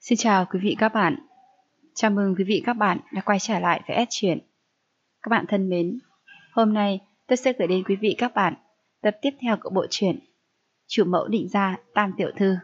Xin chào quý vị các bạn. Chào mừng quý vị các bạn đã quay trở lại với S Truyện. Các bạn thân mến, hôm nay tôi sẽ gửi đến quý vị các bạn tập tiếp theo của bộ truyện Chủ mẫu định gia Tam tiểu thư.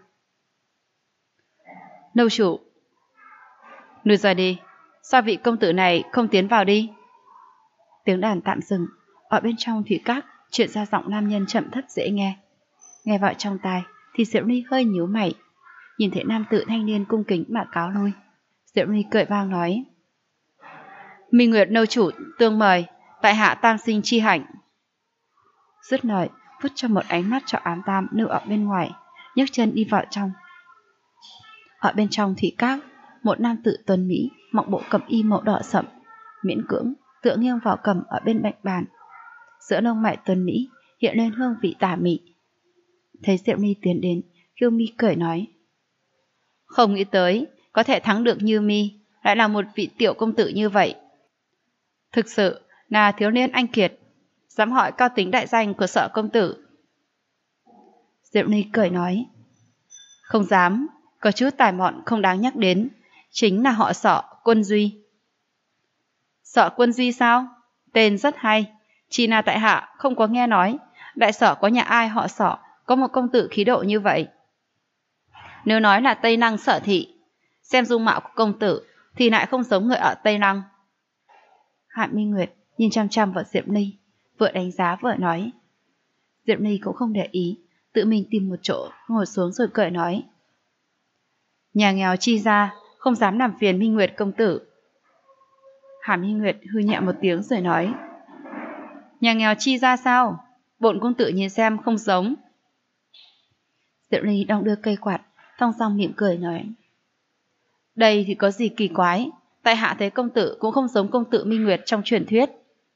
Nâu chủ, nuôi ra đi, sao vị công tử này không tiến vào đi? Tiếng đàn tạm dừng, ở bên trong thủy các truyền ra giọng nam nhân chậm thấp dễ nghe. Nghe vào trong tai thì Diệu Ly hơi nhíu mày. Nhìn thấy nam tử thanh niên cung kính mà cáo lui, Diệu Ly cười vang nói: Minh Nguyệt nâu chủ tương mời, tại hạ tam sinh chi hạnh. Dứt lời, vứt cho một ánh mắt cho ám tam nữ ở bên ngoài, nhấc chân đi vào trong. Ở bên trong thủy các, một nam tử tuấn mỹ mặc bộ cẩm y màu đỏ sậm, miễn cưỡng tựa nghiêng vào cầm ở bên cạnh bàn. Giữa lông mày tuấn mỹ hiện lên hương vị tà mị. Thấy Diệu Ly tiến đến, Kiêu Mi cười nói: Không nghĩ tới có thể thắng được Như Mi, lại là một vị tiểu công tử như vậy. Thực sự là thiếu niên anh kiệt, dám hỏi cao tính đại danh của Sở công tử. Diệu Ly cười nói: Không dám, có chút tài mọn không đáng nhắc đến, chính là họ Sở Quân Duy. Sở Quân Duy sao? Tên rất hay, chỉ là tại hạ không có nghe nói đại sở có nhà ai họ Sở có một công tử khí độ như vậy. Nếu nói là Tây Năng Sở thị, xem dung mạo của công tử thì lại không giống người ở Tây Năng. Hạ Minh Nguyệt nhìn chăm chăm vào Diệp Ly, vừa đánh giá vừa nói. Diệp Ly cũng không để ý, tự mình tìm một chỗ ngồi xuống rồi cười nói: Nhà nghèo chi ra, không dám làm phiền Minh Nguyệt công tử. Hạ Minh Nguyệt hư nhẹ một tiếng rồi nói: Nhà nghèo chi ra sao? Bổn công tử nhìn xem không giống. Diệp Ly đong đưa cây quạt, thong dong mỉm cười nói: Đây thì có gì kỳ quái, tại hạ thấy công tử cũng không giống công tử Minh Nguyệt trong truyền thuyết.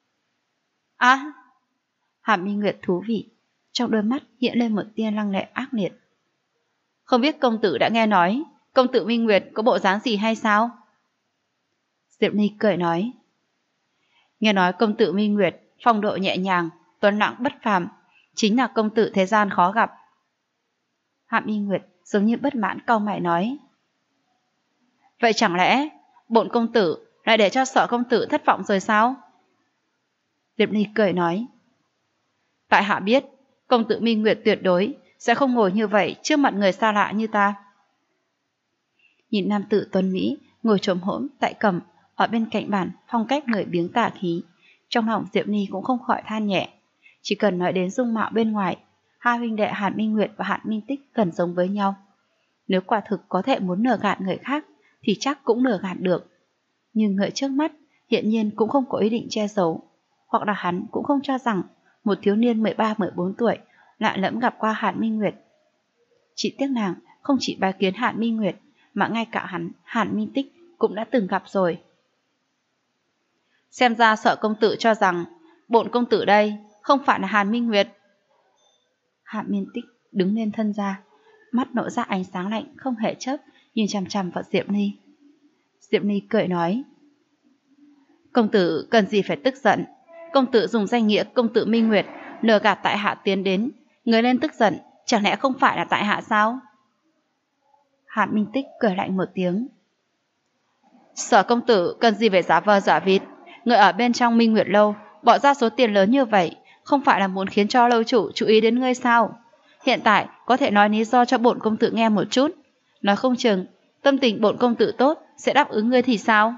Hạ Minh Nguyệt thú vị, trong đôi mắt hiện lên một tia lăng lệ ác liệt. Không biết công tử đã nghe nói công tử Minh Nguyệt có bộ dáng gì hay sao? Diệp Ly cười nói: Nghe nói công tử Minh Nguyệt phong độ nhẹ nhàng, tuấn lãng bất phàm, chính là công tử thế gian khó gặp. Hạ Minh Nguyệt giống như bất mãn cau mày nói: Vậy chẳng lẽ bổn công tử lại để cho Sở công tử thất vọng rồi sao? Diệp Ly cười nói: Tại hạ biết công tử Minh Nguyệt tuyệt đối sẽ không ngồi như vậy trước mặt người xa lạ như ta. Nhìn nam tử tuấn mỹ ngồi trồm hổm tại cầm ở bên cạnh bàn, phong cách người biếng tà khí, trong lòng Diệp Ly cũng không khỏi than nhẹ. Chỉ cần nói đến dung mạo bên ngoài, hai huynh đệ Hàn Minh Nguyệt và Hàn Minh Tích gần giống với nhau. Nếu quả thực có thể muốn lừa gạt người khác thì chắc cũng lừa gạt được. Nhưng người trước mắt hiện nhiên cũng không có ý định che giấu, hoặc là hắn cũng không cho rằng một thiếu niên 13-14 tuổi lạ lẫm gặp qua Hàn Minh Nguyệt. Chỉ tiếc nàng không chỉ bái kiến Hàn Minh Nguyệt, mà ngay cả hắn, Hàn Minh Tích cũng đã từng gặp rồi. Xem ra Sở công tử cho rằng bổn công tử đây không phải là Hàn Minh Nguyệt. Hàn Minh Tích đứng lên thân ra, mắt nổ ra ánh sáng lạnh không hề chớp, nhìn chằm chằm vào Diệp Ly. Diệp Ly cười nói: Công tử cần gì phải tức giận, công tử dùng danh nghĩa công tử Minh Nguyệt lừa gạt tại hạ tiến đến, người lên tức giận chẳng lẽ không phải là tại hạ sao? Hàn Minh Tích cười lạnh một tiếng: Sở công tử cần gì phải giả vờ giả vịt, người ở bên trong Minh Nguyệt lâu bỏ ra số tiền lớn như vậy, không phải là muốn khiến cho lâu chủ chú ý đến ngươi sao? Hiện tại có thể nói lý do cho bổn công tử nghe một chút, nói không chừng tâm tình bổn công tử tốt sẽ đáp ứng ngươi thì sao?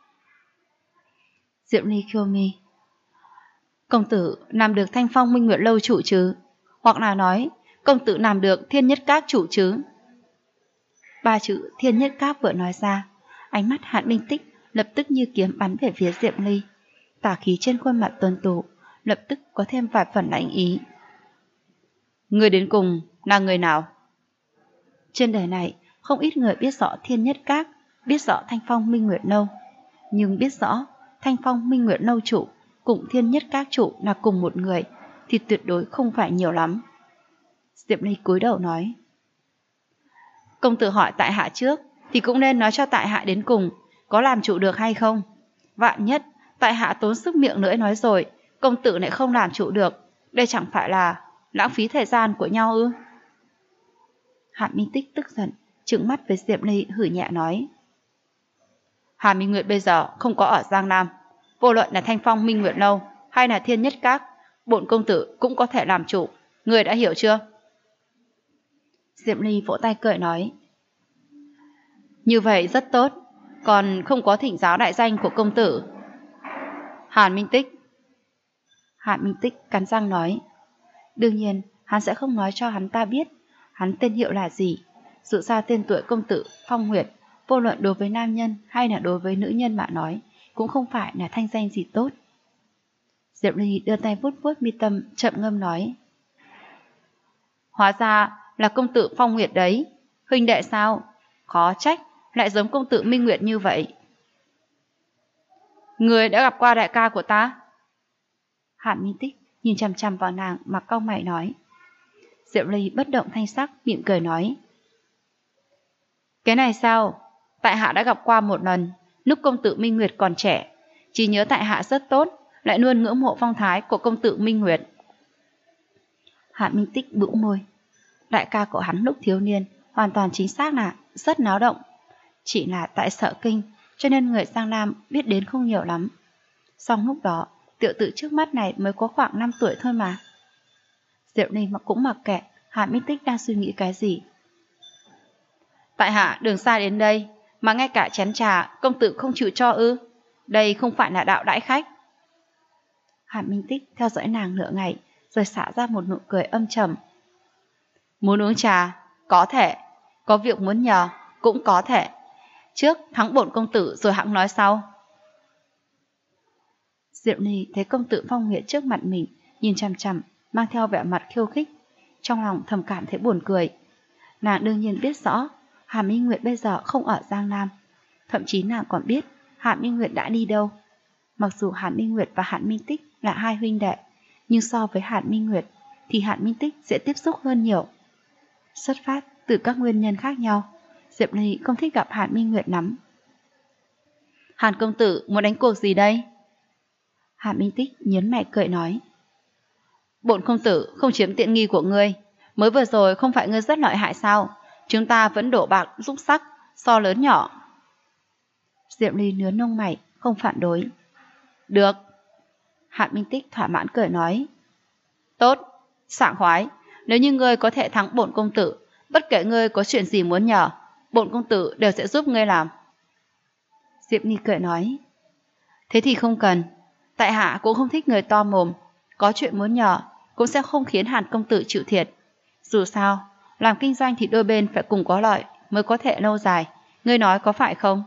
Diệu Ly khiêu mi: Công tử làm được Thanh Phong Minh Nguyệt lâu chủ chứ? Hoặc là nói công tử làm được Thiên Nhất Các chủ chứ? Ba chữ Thiên Nhất Các vừa nói ra, ánh mắt Hàn Minh Tích lập tức như kiếm bắn về phía Diệp Ly. Tà khí trên khuôn mặt tuấn tú lập tức có thêm vài phần lạnh ý. Người đến cùng là người nào? Trên đời này không ít người biết rõ Thiên Nhất Các, biết rõ Thanh Phong Minh Nguyệt lâu, nhưng biết rõ Thanh Phong Minh Nguyệt lâu chủ cùng Thiên Nhất Các chủ là cùng một người thì tuyệt đối không phải nhiều lắm. Diệp Ly cúi đầu nói: Công tử hỏi tại hạ trước thì cũng nên nói cho tại hạ đến cùng có làm chủ được hay không. Vạn nhất tại hạ tốn sức miệng lưỡi nói rồi, công tử lại không làm chủ được, đây chẳng phải là lãng phí thời gian của nhau ư? Hàn Minh Tích tức giận, trừng mắt với Diệp Ly hử nhẹ nói. Hàn Minh Nguyệt bây giờ không có ở Giang Nam. Vô luận là Thanh Phong Minh Nguyệt Lâu hay là Thiên Nhất Các, bổn công tử cũng có thể làm chủ. Người đã hiểu chưa? Diệp Ly vỗ tay cười nói. Như vậy rất tốt, còn không có thỉnh giáo đại danh của công tử. Hàn Minh Tích. Hàn Minh Tích cắn răng nói. Đương nhiên, hắn sẽ không nói cho hắn ta biết hắn tên hiệu là gì. Dù sao tên tuổi công tử Phong Nguyệt, vô luận đối với nam nhân hay là đối với nữ nhân mà nói, cũng không phải là thanh danh gì tốt. Diệp Ly đưa tay vuốt vuốt mi tâm, chậm ngâm nói. Hóa ra là công tử Phong Nguyệt đấy. Huynh đệ sao? Khó trách, lại giống công tử Minh Nguyệt như vậy. Người đã gặp qua đại ca của ta? Hàn Minh Tích nhìn chằm chằm vào nàng mà cau mày nói. Diệp Ly bất động thanh sắc, mỉm cười nói. Cái này sao? Tại hạ đã gặp qua một lần, lúc công tử Minh Nguyệt còn trẻ. Chỉ nhớ tại hạ rất tốt, lại luôn ngưỡng mộ phong thái của công tử Minh Nguyệt. Hàn Minh Tích bĩu môi. Đại ca của hắn lúc thiếu niên hoàn toàn chính xác là rất náo động. Chỉ là tại Sở Kinh, cho nên người Giang Nam biết đến không nhiều lắm. Song lúc đó, tiểu tử trước mắt này mới có khoảng 5 tuổi thôi mà. Diệp Ly cũng mặc kệ Hàn Minh Tích đang suy nghĩ cái gì. Tại hạ đường xa đến đây, mà ngay cả chén trà công tử không chịu cho ư? Đây không phải là đạo đãi khách. Hàn Minh Tích theo dõi nàng nửa ngày, rồi xả ra một nụ cười âm trầm. Muốn uống trà? Có thể. Có việc muốn nhờ? Cũng có thể. Trước thắng bổn công tử rồi hẵng nói sau. Diệp Ly thấy công tử Phong Nguyệt trước mặt mình, nhìn chằm chằm, mang theo vẻ mặt khiêu khích. Trong lòng thầm cảm thấy buồn cười. Nàng đương nhiên biết rõ Hàn Minh Nguyệt bây giờ không ở Giang Nam. Thậm chí nàng còn biết Hàn Minh Nguyệt đã đi đâu. Mặc dù Hàn Minh Nguyệt và Hàn Minh Tích là hai huynh đệ, nhưng so với Hàn Minh Nguyệt thì Hàn Minh Tích sẽ tiếp xúc hơn nhiều. Xuất phát từ các nguyên nhân khác nhau, Diệp Ly không thích gặp Hàn Minh Nguyệt lắm. Hàn công tử muốn đánh cuộc gì đây? Hàn Minh Tích nhớn mày cười nói. Bổn công tử không chiếm tiện nghi của ngươi. Mới vừa rồi không phải ngươi rất lợi hại sao? Chúng ta vẫn đổ bạc xúc sắc, so lớn nhỏ. Diệp Ly nứa nông mày, không phản đối. Được. Hàn Minh Tích thỏa mãn cười nói. Tốt, sảng khoái. Nếu như ngươi có thể thắng bổn công tử, bất kể ngươi có chuyện gì muốn nhờ, bổn công tử đều sẽ giúp ngươi làm. Diệp Ly cười nói. Thế thì không cần. Tại hạ cũng không thích người to mồm. Có chuyện muốn nhờ cũng sẽ không khiến Hàn công tử chịu thiệt. Dù sao, làm kinh doanh thì đôi bên phải cùng có lợi mới có thể lâu dài. Ngươi nói có phải không?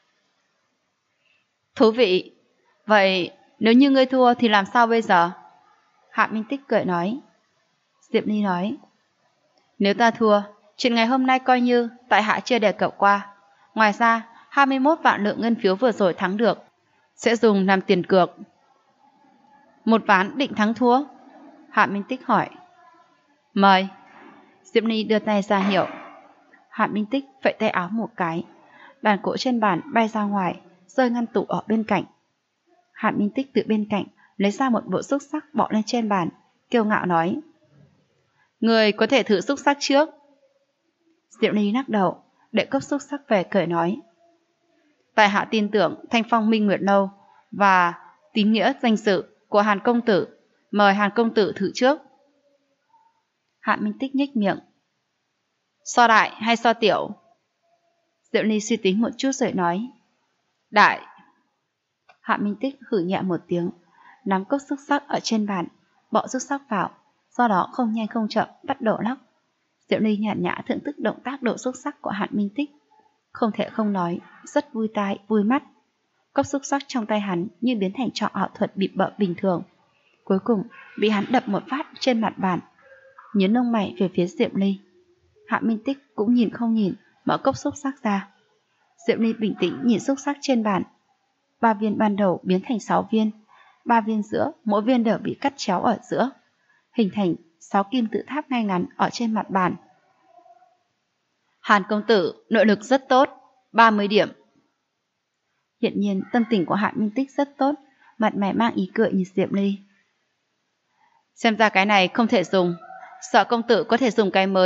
Thú vị. Vậy nếu như ngươi thua thì làm sao bây giờ? Hàn Minh Tích cười nói. Diệp Ly nói. Nếu ta thua, chuyện ngày hôm nay coi như tại hạ chưa đề cập qua. Ngoài ra, 21 vạn lượng ngân phiếu vừa rồi thắng được sẽ dùng làm tiền cược. Một ván định thắng thua? Hàn Minh Tích hỏi. Mời. Diệp Ly đưa tay ra hiệu. Hàn Minh Tích vẫy tay áo một cái. Đàn cổ trên bàn bay ra ngoài, rơi ngăn tủ ở bên cạnh. Hàn Minh Tích từ bên cạnh lấy ra một bộ xúc sắc bỏ lên trên bàn, kiêu ngạo nói. Người có thể thử xúc sắc trước. Diệp Ly lắc đầu, để cốc xúc sắc về cười nói. Tại hạ tin tưởng Thanh Phong Minh Nguyệt Lâu và tín nghĩa danh dự của Hàn công tử. Mời Hàn công tử thử trước. Hàn Minh Tích nhếch miệng. So đại hay so tiểu? Diệp Ly suy tính một chút rồi nói. Đại. Hàn Minh Tích hử nhẹ một tiếng, nắm cốc xúc sắc ở trên bàn, bỏ xúc sắc vào, do đó không nhanh không chậm bắt đầu lắc. Diệp Ly nhàn nhã thưởng thức động tác đổ xúc sắc của Hàn Minh Tích. Không thể không nói, rất vui tai, vui mắt. Cốc xúc sắc trong tay hắn như biến thành trò ảo thuật bịp bợm bình thường. Cuối cùng bị hắn đập một phát trên mặt bàn. Nhấn lông mày về phía Diệp Ly. Hàn Minh Tích cũng nhìn không nhìn, mở cốc xúc sắc ra. Diệp Ly bình tĩnh nhìn xúc sắc trên bàn. 3 viên ban đầu biến thành 6 viên, 3 viên giữa, mỗi viên đều bị cắt chéo ở giữa, hình thành 6 kim tự tháp ngay ngắn ở trên mặt bàn. Hàn công tử, nội lực rất tốt, 30 điểm. Hiện nhiên tâm tình của Hàn Minh Tích rất tốt, mặt mày mang ý cười nhìn Diệp Ly. Xem ra cái này không thể dùng, sợ công tử có thể dùng cái mới,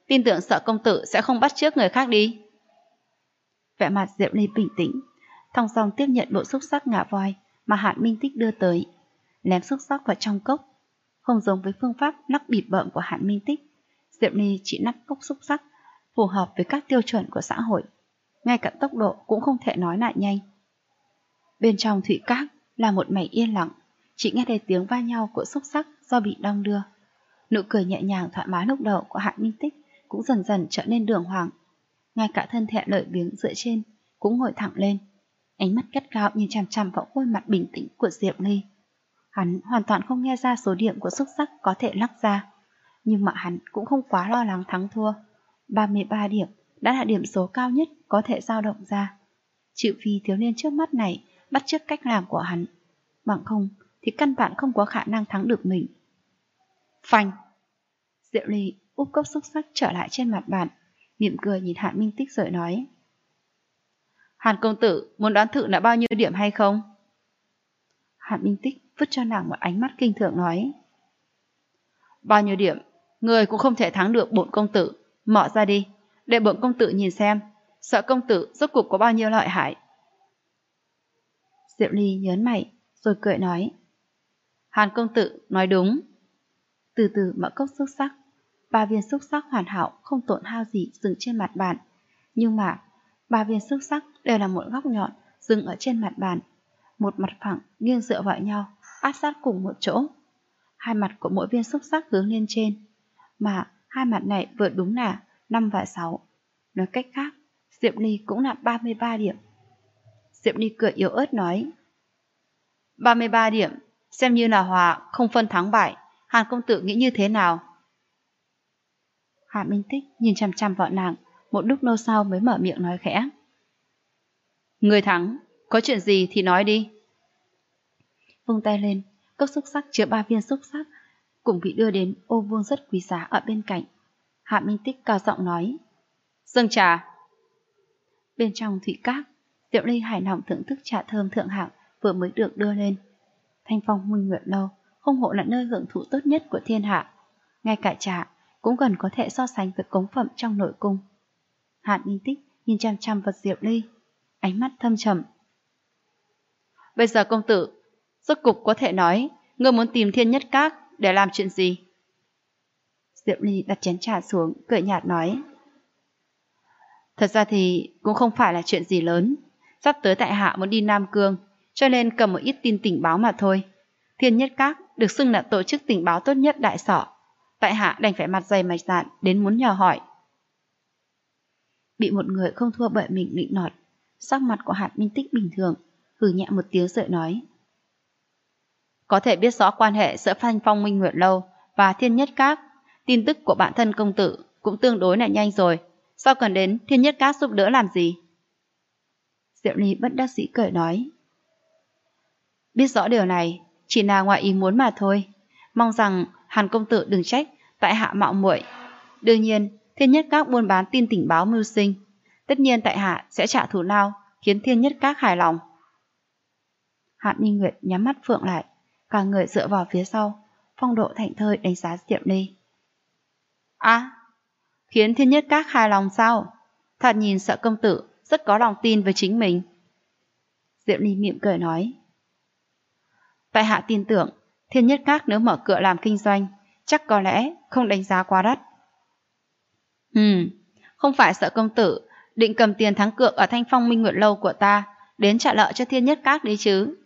tin tưởng Sở công tử sẽ không bắt chước người khác đi. Vẻ mặt Diệp Ly bình tĩnh, thong dong tiếp nhận bộ xúc xắc ngà voi mà Hạn Minh Tích đưa tới, ném xúc xắc vào trong cốc. Không giống với phương pháp lắc bịp bợm của Hạn Minh Tích, Diệp Ly chỉ lắc cốc xúc xắc phù hợp với các tiêu chuẩn của xã hội, ngay cả tốc độ cũng không thể nói lại nhanh. Bên trong thủy cát là một mảnh yên lặng, chỉ nghe thấy tiếng va nhau của xúc xắc do bị đong đưa. Nụ cười nhẹ nhàng thoải mái lúc đầu của Hạn Minh Tích cũng dần dần trở nên đường hoàng. Ngay cả thân thể lợi biếng dựa trên cũng ngồi thẳng lên, ánh mắt gắt gao nhìn chằm chằm vào khuôn mặt bình tĩnh của Diệp Ly. Hắn hoàn toàn không nghe ra số điểm của xúc xắc có thể lắc ra, nhưng mà hắn cũng không quá lo lắng thắng thua. 33 điểm đã là điểm số cao nhất có thể dao động ra, trừ phi thiếu niên trước mắt này bắt chước cách làm của hắn, bằng không thì căn bản không có khả năng thắng được mình. Phanh! Diệu Ly úp cốc xúc xắc trở lại trên mặt bàn, mỉm cười nhìn Hạn Minh Tích rồi nói: Hàn công tử muốn đoán thử là bao nhiêu điểm hay không? Hạn Minh Tích vứt cho nàng một ánh mắt kinh thường nói: Bao nhiêu điểm, người cũng không thể thắng được bổn công tử. Mở ra đi, để bổn công tử nhìn xem, Sở công tử rốt cuộc có bao nhiêu lợi hại. Diệu Ly nhớn mày, rồi cười nói: Hàn công tử nói đúng. Từ từ mở cốc xúc xắc, 3 viên xúc xắc hoàn hảo không tổn hao gì dừng trên mặt bàn, nhưng mà 3 viên xúc xắc đều là một góc nhọn dừng ở trên mặt bàn, một mặt phẳng nghiêng dựa vào nhau, áp sát cùng một chỗ. Hai mặt của mỗi viên xúc xắc hướng lên trên, mà hai mặt này vừa đúng là 5 và 6. Nói cách khác, Diệp Ly cũng là 33 điểm. Diệp Ly cười yếu ớt nói: 33 điểm, xem như là hòa, không phân thắng bại. Hàn công tử nghĩ như thế nào? Hàn Minh Tích nhìn chằm chằm vào nàng, một lúc lâu sau mới mở miệng nói khẽ: Người thắng, có chuyện gì thì nói đi. Vung tay lên, cốc xúc xắc chứa 3 viên xúc xắc cũng bị đưa đến ô vuông rất quý giá ở bên cạnh. Hàn Minh Tích cao giọng nói: Dâng trà. Bên trong thủy cát, Diệu Ly hài lòng thưởng thức trà thơm thượng hạng vừa mới được đưa lên. Thanh Phong Minh Nguyệt Lâu không hộ là nơi hưởng thụ tốt nhất của thiên hạ, ngay cả trà cũng gần có thể so sánh với cống phẩm trong nội cung. Hàn Minh Tích nhìn chăm chăm vào Diệu Ly, ánh mắt thâm trầm. Bây giờ công tử, rốt cục có thể nói, ngươi muốn tìm Thiên Nhất Các để làm chuyện gì? Diệu Ly đặt chén trà xuống, cười nhạt nói: Thật ra thì cũng không phải là chuyện gì lớn. Sắp tới tại hạ muốn đi Nam Cương, cho nên cầm một ít tin tình báo mà thôi. Thiên Nhất Các được xưng là tổ chức tình báo tốt nhất Đại Sở. Tại hạ đành phải mặt dày mày dạn đến muốn nhờ hỏi. Bị một người không thua bởi mình nịnh nọt, sắc mặt của Hàn Minh Tích bình thường, hừ nhẹ một tiếng rồi nói: Có thể biết rõ quan hệ giữa Thanh Phong Minh Nguyệt Lâu và Thiên Nhất Các, tin tức của bản thân công tử cũng tương đối là nhanh rồi. Sao cần đến Thiên Nhất Các giúp đỡ làm gì? Diệu Ly bất đắc dĩ cười nói: Biết rõ điều này chỉ là ngoài ý muốn mà thôi. Mong rằng Hàn công tử đừng trách tại hạ mạo muội. Đương nhiên, Thiên Nhất Các buôn bán tin tình báo mưu sinh, tất nhiên tại hạ sẽ trả thù lao khiến Thiên Nhất Các hài lòng. Hàn Minh Nguyệt nhắm mắt phượng lại, cả người dựa vào phía sau, phong độ thảnh thơi đánh giá Diệu Ly. Khiến Thiên Nhất Các hài lòng sao? Thật nhìn Sở công tử rất có lòng tin với chính mình. Diệu Ly mỉm cười nói: Tại hạ tin tưởng Thiên Nhất Các nếu mở cửa làm kinh doanh, chắc có lẽ không đánh giá quá đắt. Không phải Sở công tử định cầm tiền thắng cược ở Thanh Phong Minh Nguyệt Lâu của ta đến trả nợ cho Thiên Nhất Các đấy chứ?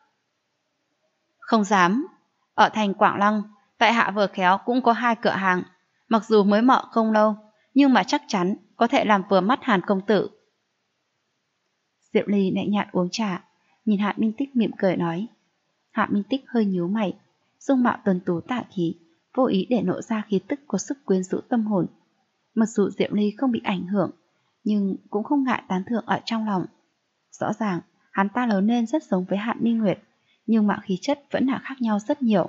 Không dám. Ở thành Quảng Lăng, tại hạ vừa khéo cũng có 2 cửa hàng, mặc dù mới mở không lâu, nhưng mà chắc chắn có thể làm vừa mắt Hàn công tử. Diệu Ly lạnh nhạt uống trà, nhìn Hàn Minh Tích mỉm cười nói. Hàn Minh Tích hơi nhíu mày, dung mạo tuấn tú tả khí, vô ý để lộ ra khí tức có sức quyến rũ tâm hồn. Mặc dù Diệu Ly không bị ảnh hưởng, nhưng cũng không ngại tán thưởng ở trong lòng. Rõ ràng, hắn ta lớn lên rất giống với Hàn Minh Nguyệt, nhưng mà khí chất vẫn là khác nhau rất nhiều.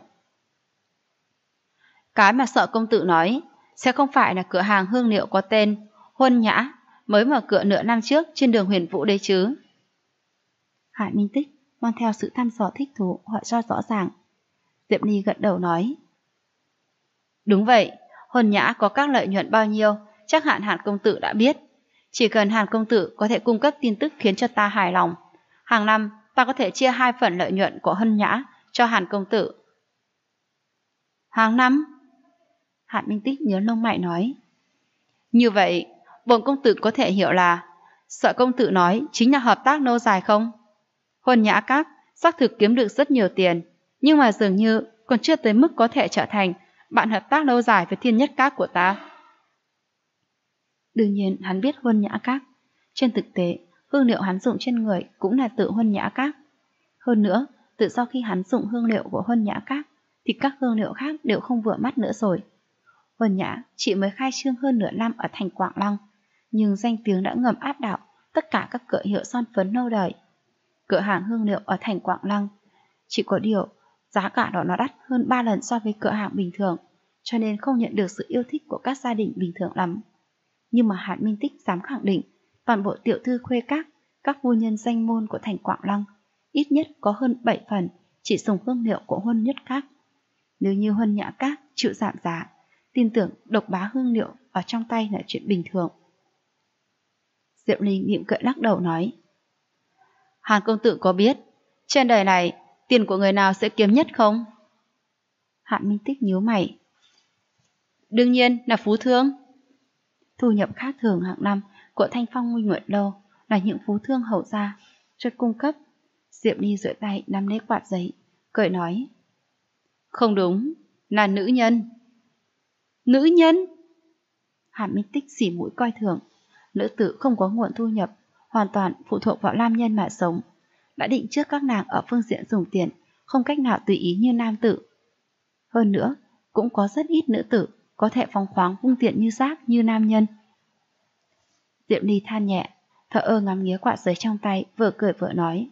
Cái mà Sở công tử nói sẽ không phải là cửa hàng hương liệu có tên Huân Nhã mới mở cửa nửa năm trước trên đường Huyền Vũ đấy chứ? Hàn Minh Tích mang theo sự thăm dò thích thú hỏi cho rõ ràng. Diệp Ly gật đầu nói: Đúng vậy, Huân Nhã có các lợi nhuận bao nhiêu, chắc Hàn công tử đã biết. Chỉ cần Hàn công tử có thể cung cấp tin tức khiến cho ta hài lòng, hàng năm ta có thể chia 2 phần lợi nhuận của Huân Nhã cho Hàn công tử. Hàng năm? Hàn Minh Tích nhớ lông mày nói. Như vậy, bổn công tử có thể hiểu là sợ công tử nói chính là hợp tác lâu dài không? Huân Nhã Các xác thực kiếm được rất nhiều tiền, nhưng mà dường như còn chưa tới mức có thể trở thành bạn hợp tác lâu dài với Thiên Nhất Các của ta. Đương nhiên hắn biết Huân Nhã Các. Trên thực tế, hương liệu hắn dùng trên người cũng là tự Huân Nhã Các. Hơn nữa, từ sau khi hắn dùng hương liệu của Huân Nhã Các, thì các hương liệu khác đều không vừa mắt nữa rồi. Huân Nhã chỉ mới khai trương hơn nửa năm ở thành Quảng Lăng, nhưng danh tiếng đã ngầm áp đảo tất cả các cửa hiệu son phấn lâu đời. Cửa hàng hương liệu ở thành Quảng Lăng, chỉ có điều giá cả đó nó đắt hơn 3 lần so với cửa hàng bình thường, cho nên không nhận được sự yêu thích của các gia đình bình thường lắm. Nhưng mà Hàn Minh Tích dám khẳng định, toàn bộ tiểu thư khuê các phu nhân danh môn của thành Quảng Lăng, ít nhất có hơn 7 phần chỉ dùng hương liệu của Huân Nhất Các. Nếu như Huân Nhã Các chịu giảm giá, tin tưởng độc bá hương liệu ở trong tay là chuyện bình thường. Diệu Ly mỉm cười lắc đầu nói, Hàn công tử có biết trên đời này tiền của người nào sẽ kiếm nhất không? Hàn Minh Tích nhíu mày. Đương nhiên là phú thương. Thu nhập khác thường hàng năm của Thanh Phong Minh Nguyệt Lâu là những phú thương hậu gia cho cung cấp. Diệu Ly duỗi tay nắm lấy quạt giấy, cười nói, không đúng, là nữ nhân. Nữ nhân? Hàn Minh Tích xỉ mũi coi thường. Nữ tử không có nguồn thu nhập, hoàn toàn phụ thuộc vào nam nhân mà sống. Đã định trước các nàng ở phương diện dùng tiền không cách nào tùy ý như nam tử. Hơn nữa, cũng có rất ít nữ tử có thể phóng khoáng vung tiện như rác như nam nhân. Diệu Ly than nhẹ, thở ơ ngắm nghía quạt giấy trong tay, vừa cười vừa nói,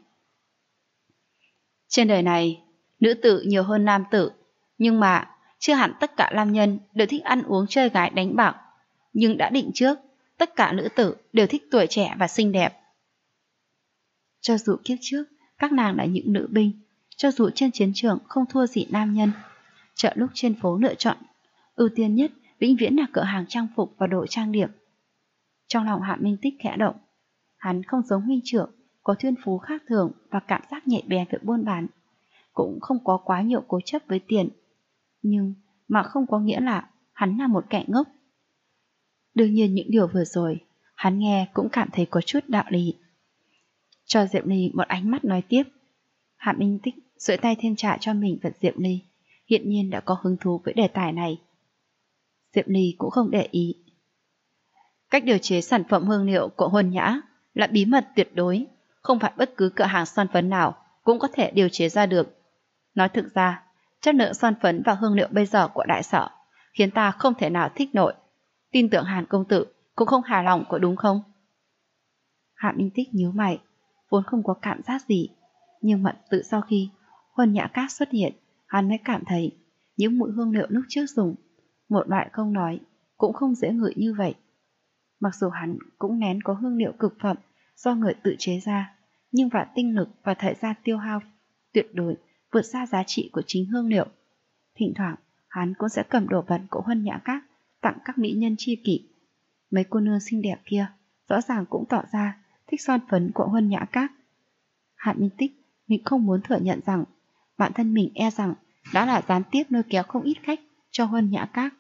trên đời này, nữ tử nhiều hơn nam tử, nhưng mà chưa hẳn tất cả nam nhân đều thích ăn uống chơi gái đánh bạc, nhưng đã định trước, tất cả nữ tử đều thích tuổi trẻ và xinh đẹp. Cho dù kiếp trước, các nàng là những nữ binh, cho dù trên chiến trường không thua gì nam nhân, chợ lúc trên phố lựa chọn, ưu tiên nhất vĩnh viễn là cửa hàng trang phục và đồ trang điểm. Trong lòng Hạ Minh Tích khẽ động, hắn không giống huynh trưởng, có thiên phú khác thường và cảm giác nhạy bén về buôn bán, cũng không có quá nhiều cố chấp với tiền, nhưng mà không có nghĩa là hắn là một kẻ ngốc. Đương nhiên những điều vừa rồi, hắn nghe cũng cảm thấy có chút đạo lý. Cho Diệp Ly một ánh mắt nói tiếp. Hạ Minh Tích duỗi tay thêm trả cho mình và Diệp Ly, hiện nhiên đã có hứng thú với đề tài này. Diệp Ly cũng không để ý. Cách điều chế sản phẩm hương liệu của Huân Nhã là bí mật tuyệt đối, không phải bất cứ cửa hàng son phấn nào cũng có thể điều chế ra được. Nói thực ra, chất lượng son phấn và hương liệu bây giờ của đại sở khiến ta không thể nào thích nổi. Tin tưởng Hàn công tử cũng không hài lòng có đúng không? Hạ Minh Tích nhíu mày, vốn không có cảm giác gì, nhưng mà tự sau khi Huân Nhã Các xuất hiện, hắn mới cảm thấy những mùi hương liệu lúc trước dùng, một loại không nói, cũng không dễ ngửi như vậy. Mặc dù hắn cũng nén có hương liệu cực phẩm do người tự chế ra, nhưng và tinh lực và thời gian tiêu hao tuyệt đối vượt xa giá trị của chính hương liệu. Thỉnh thoảng, hắn cũng sẽ cầm đồ vật của Huân Nhã Các tặng các mỹ nhân tri kỷ. Mấy cô nương xinh đẹp kia rõ ràng cũng tỏ ra thích son phấn của Huân Nhã Các. Hạ Minh Tích mình không muốn thừa nhận rằng bản thân mình e rằng đã là gián tiếp lôi kéo không ít khách cho Huân Nhã Các.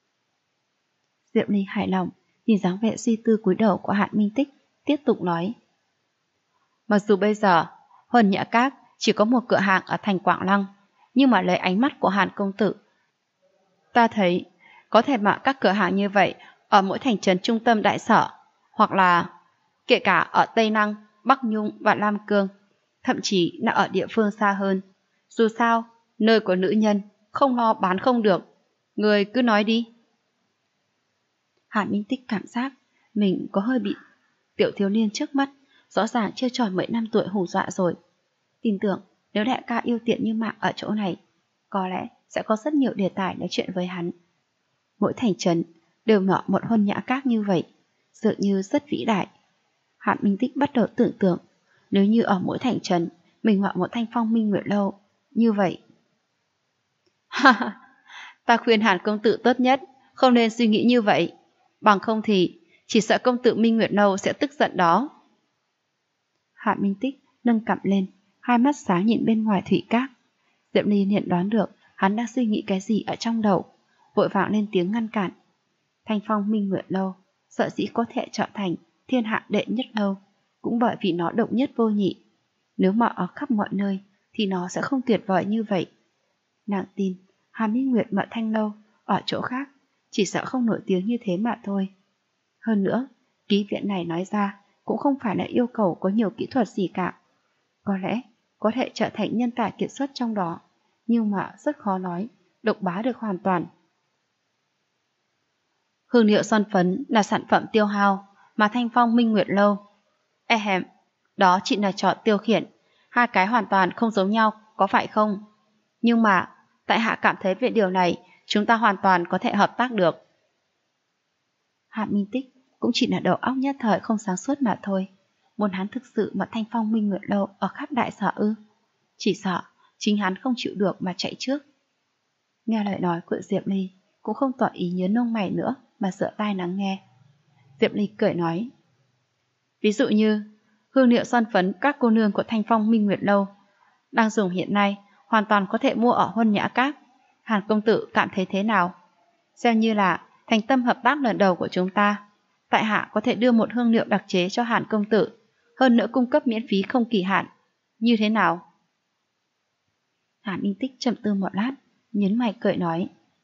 Diệu Ly hài lòng nhìn dáng vẻ suy tư cúi đầu của Hạ Minh Tích, tiếp tục nói, mặc dù bây giờ Huân Nhã Các chỉ có một cửa hàng ở thành Quảng Lăng, nhưng mà lấy ánh mắt của Hàn công tử, ta thấy có thể mở các cửa hàng như vậy ở mỗi thành trấn trung tâm đại sở, hoặc là kể cả ở Tây Năng, Bắc Nhung và Lam Cương, thậm chí là ở địa phương xa hơn. Dù sao, nơi của nữ nhân không lo bán không được. Người cứ nói đi. Hàn Minh Tích cảm giác mình có hơi bị tiểu thiếu niên trước mắt, rõ ràng chưa tròn 10 năm tuổi hù dọa rồi. Tin tưởng nếu đại ca yêu tiện như mạng ở chỗ này, có lẽ sẽ có rất nhiều đề tài nói chuyện với hắn. Mỗi thành trấn đều mở một Huân Nhã Các như vậy, dường như rất vĩ đại. Hàn Minh Tích bắt đầu tưởng tượng, nếu như ở mỗi thành trấn mình mở một Thanh Phong Minh Nguyệt Lâu như vậy. Ta khuyên Hàn công tử tốt nhất không nên suy nghĩ như vậy. Bằng không thì chỉ sợ công tử Minh Nguyệt Lâu sẽ tức giận đó. Hạ Minh Tích nâng cằm lên, hai mắt sáng nhìn bên ngoài thủy cát. Diệp Ly nhận đoán được hắn đang suy nghĩ cái gì ở trong đầu, vội vàng lên tiếng ngăn cản. Thanh Phong Minh Nguyệt Lâu sợ dĩ có thể trở thành thiên hạ đệ nhất lâu, cũng bởi vì nó độc nhất vô nhị. Nếu mà ở khắp mọi nơi thì nó sẽ không tuyệt vời như vậy. Nàng tin Hàn Minh Nguyệt mở Thanh Lâu ở chỗ khác chỉ sợ không nổi tiếng như thế mà thôi. Hơn nữa, ký viện này nói ra cũng không phải là yêu cầu có nhiều kỹ thuật gì cả. Có lẽ có thể trở thành nhân tài kiệt xuất trong đó, nhưng mà rất khó nói độc bá được hoàn toàn. Hương liệu son phấn là sản phẩm tiêu hao mà Thanh Phong Minh Nguyệt Lâu. Đó chỉ là trò tiêu khiển, hai cái hoàn toàn không giống nhau, có phải không? Nhưng mà, tại hạ cảm thấy về điều này, chúng ta hoàn toàn có thể hợp tác được. Hạ Minh Tích cũng chỉ là đầu óc nhất thời không sáng suốt mà thôi. Muốn hắn thực sự mở Thanh Phong Minh Nguyệt Lâu ở khắp đại sở ư? Chỉ sợ chính hắn không chịu được mà chạy trước. Nghe lời nói của Diệp Ly cũng không tỏ ý nhớ nông mày nữa mà dựa tai lắng nghe. Diệp Ly cười nói, ví dụ như hương liệu son phấn các cô nương của Thanh Phong Minh Nguyệt Lâu đang dùng hiện nay hoàn toàn có thể mua ở Huân Nhã Các. Hàn công tử cảm thấy thế nào? Xem như là thành tâm hợp tác lần đầu của chúng ta. Tại hạ có thể đưa một hương liệu đặc chế cho Hàn công tử, hơn nữa cung cấp miễn phí không kỳ hạn. Như thế nào? Hàn Minh Tích trầm tư một lát, nhấn mày cười nói,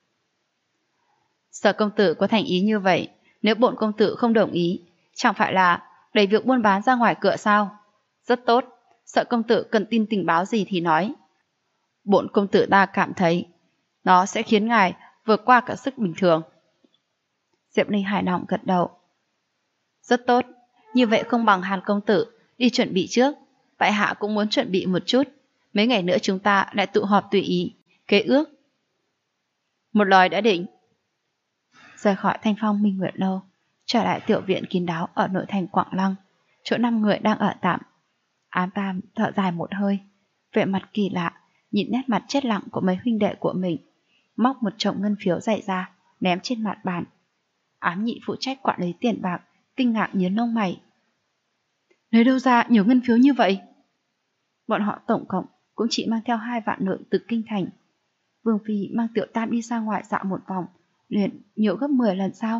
Sở công tử có thành ý như vậy, nếu bổn công tử không đồng ý, chẳng phải là đẩy việc buôn bán ra ngoài cửa sao? Rất tốt, Sở công tử cần tin tình báo gì thì nói. Bổn công tử ta cảm thấy nó sẽ khiến ngài vượt qua cả sức bình thường. Diệp Ly hài lòng gật đầu. Rất tốt, như vậy không bằng Hàn công tử đi chuẩn bị trước. Tại hạ cũng muốn chuẩn bị một chút. Mấy ngày nữa chúng ta lại tụ họp tùy ý, kế ước. Một lời đã định. Rời khỏi Thanh Phong Minh Nguyệt Lâu, trở lại tiểu viện kín đáo ở nội thành Quảng Lăng, chỗ 5 người đang ở tạm. Ám Tam thở dài một hơi, vẻ mặt kỳ lạ, nhìn nét mặt chết lặng của mấy huynh đệ của mình, móc một chồng ngân phiếu dày ra, ném trên mặt bàn. Ám Nhị phụ trách quản lý tiền bạc, kinh ngạc nhướng lông mày. Lấy đâu ra nhiều ngân phiếu như vậy? Bọn họ tổng cộng cũng chỉ mang theo 2 vạn lượng từ kinh thành. Vương Phi mang Tiểu Tam đi ra ngoài dạo một vòng, liền nhiều gấp 10 lần sao?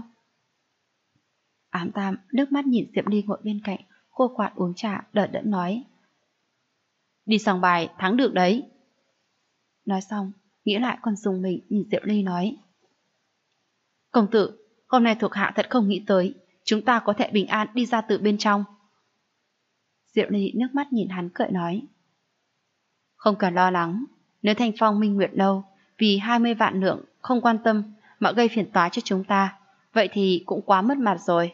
Ám Tam nước mắt nhìn Diệp Ly ngồi bên cạnh, khô quạt uống trà, đờ đẫn nói. Đi sòng bài thắng được đấy. Nói xong, nghĩ lại còn dùng mình nhìn Diệp Ly nói. Công tử, hôm nay thuộc hạ thật không nghĩ tới, chúng ta có thể bình an đi ra từ bên trong. Diệp Ly nước mắt nhìn hắn cười nói. Không cần lo lắng, nếu Thanh Phong Minh Nguyệt Lâu vì 20 vạn lượng không quan tâm mà gây phiền toái cho chúng ta, vậy thì cũng quá mất mặt rồi.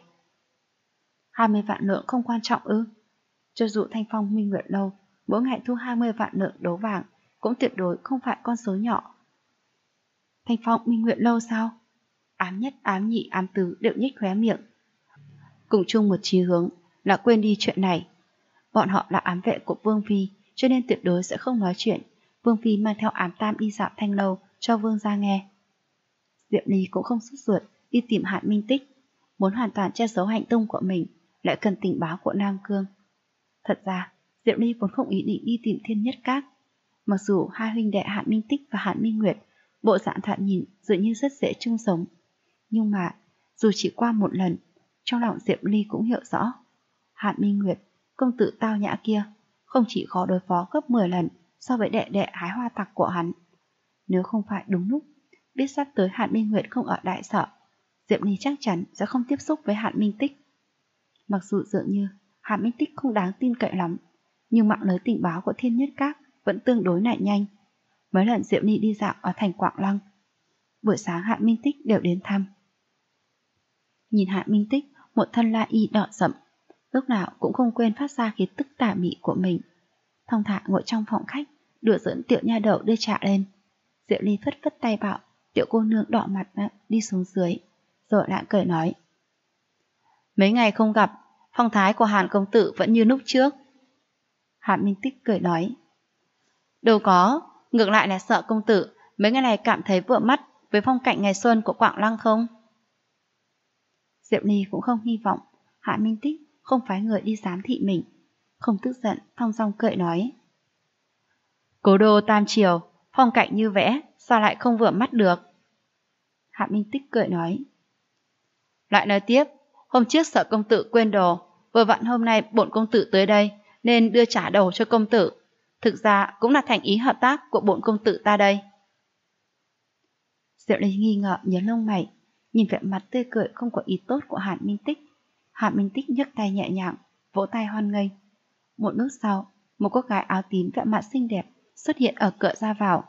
20 vạn lượng không quan trọng ư? Cho dù Thanh Phong Minh Nguyệt Lâu mỗi ngày thu 20 vạn lượng đấu vàng cũng tuyệt đối không phải con số nhỏ. Thanh Phong Minh Nguyệt Lâu sao? Ám Nhất, Ám Nhị, Ám Tứ đều nhếch khóe miệng. Cùng chung một chí hướng là quên đi chuyện này. Bọn họ là ám vệ của Vương Phi, cho nên tuyệt đối sẽ không nói chuyện Vương Phi mang theo Ám Tam đi dạo Thanh Lâu cho Vương gia nghe. Diệp Ly cũng không sốt ruột đi tìm Hàn Minh Tích, muốn hoàn toàn che giấu hành tung của mình, lại cần tình báo của Nam Cương. Thật ra, Diệp Ly vốn không ý định đi tìm Thiên Nhất Các. Mặc dù hai huynh đệ Hàn Minh Tích và Hàn Minh Nguyệt bộ dạng thoạt nhìn dường như rất dễ chung sống, nhưng mà dù chỉ qua một lần, trong lòng Diệp Ly cũng hiểu rõ, Hàn Minh Nguyệt, công tử tao nhã kia, không chỉ khó đối phó gấp 10 lần so với đệ đệ hái hoa tặc của hắn. Nếu không phải đúng lúc biết sắp tới Hàn Minh Nguyệt không ở đại sở, Diệp Ly chắc chắn sẽ không tiếp xúc với Hàn Minh Tích. Mặc dù dường như Hàn Minh Tích không đáng tin cậy lắm, nhưng mạng lưới tình báo của Thiên Nhất Các vẫn tương đối nảy nhanh. Mấy lần Diệp Ly đi dạo ở thành Quảng Lăng, buổi sáng Hàn Minh Tích đều đến thăm. Nhìn Hàn Minh Tích một thân la y đỏ sậm, lúc nào cũng không quên phát ra khí tức tà mị của mình. Thong thả ngồi trong phòng khách, đùa giỡn tiểu nha đầu đưa trà lên. Diệp Ly phất phất tay bảo tiểu cô nương đỏ mặt đi xuống dưới, rồi lại cười nói. Mấy ngày không gặp, phong thái của Hàn công tử vẫn như lúc trước. Hàn Minh Tích cười nói. Đâu có, ngược lại là sợ công tử mấy ngày này cảm thấy vừa mắt với phong cảnh ngày xuân của Quảng Lăng không? Diệu Ly cũng không hy vọng Hạ Minh Tích không phái người đi giám thị mình, không tức giận, thong dong cười nói. Cố đô Tam Triều, phong cảnh như vẽ, sao lại không vừa mắt được? Hạ Minh Tích cười nói. Lại nói tiếp, hôm trước Sở công tử quên đồ, vừa vặn hôm nay bổn công tử tới đây, nên đưa trả đồ cho công tử. Thực ra cũng là thành ý hợp tác của bổn công tử ta đây. Diệu Ly nghi ngờ nhớ lông mày, nhìn vẻ mặt tươi cười không có ý tốt của Hạ Minh Tích. Hạ Minh Tích nhấc tay nhẹ nhàng, vỗ tay hoan nghênh. Một lúc sau, một cô gái áo tím vẻ mặt xinh đẹp xuất hiện ở cửa ra vào.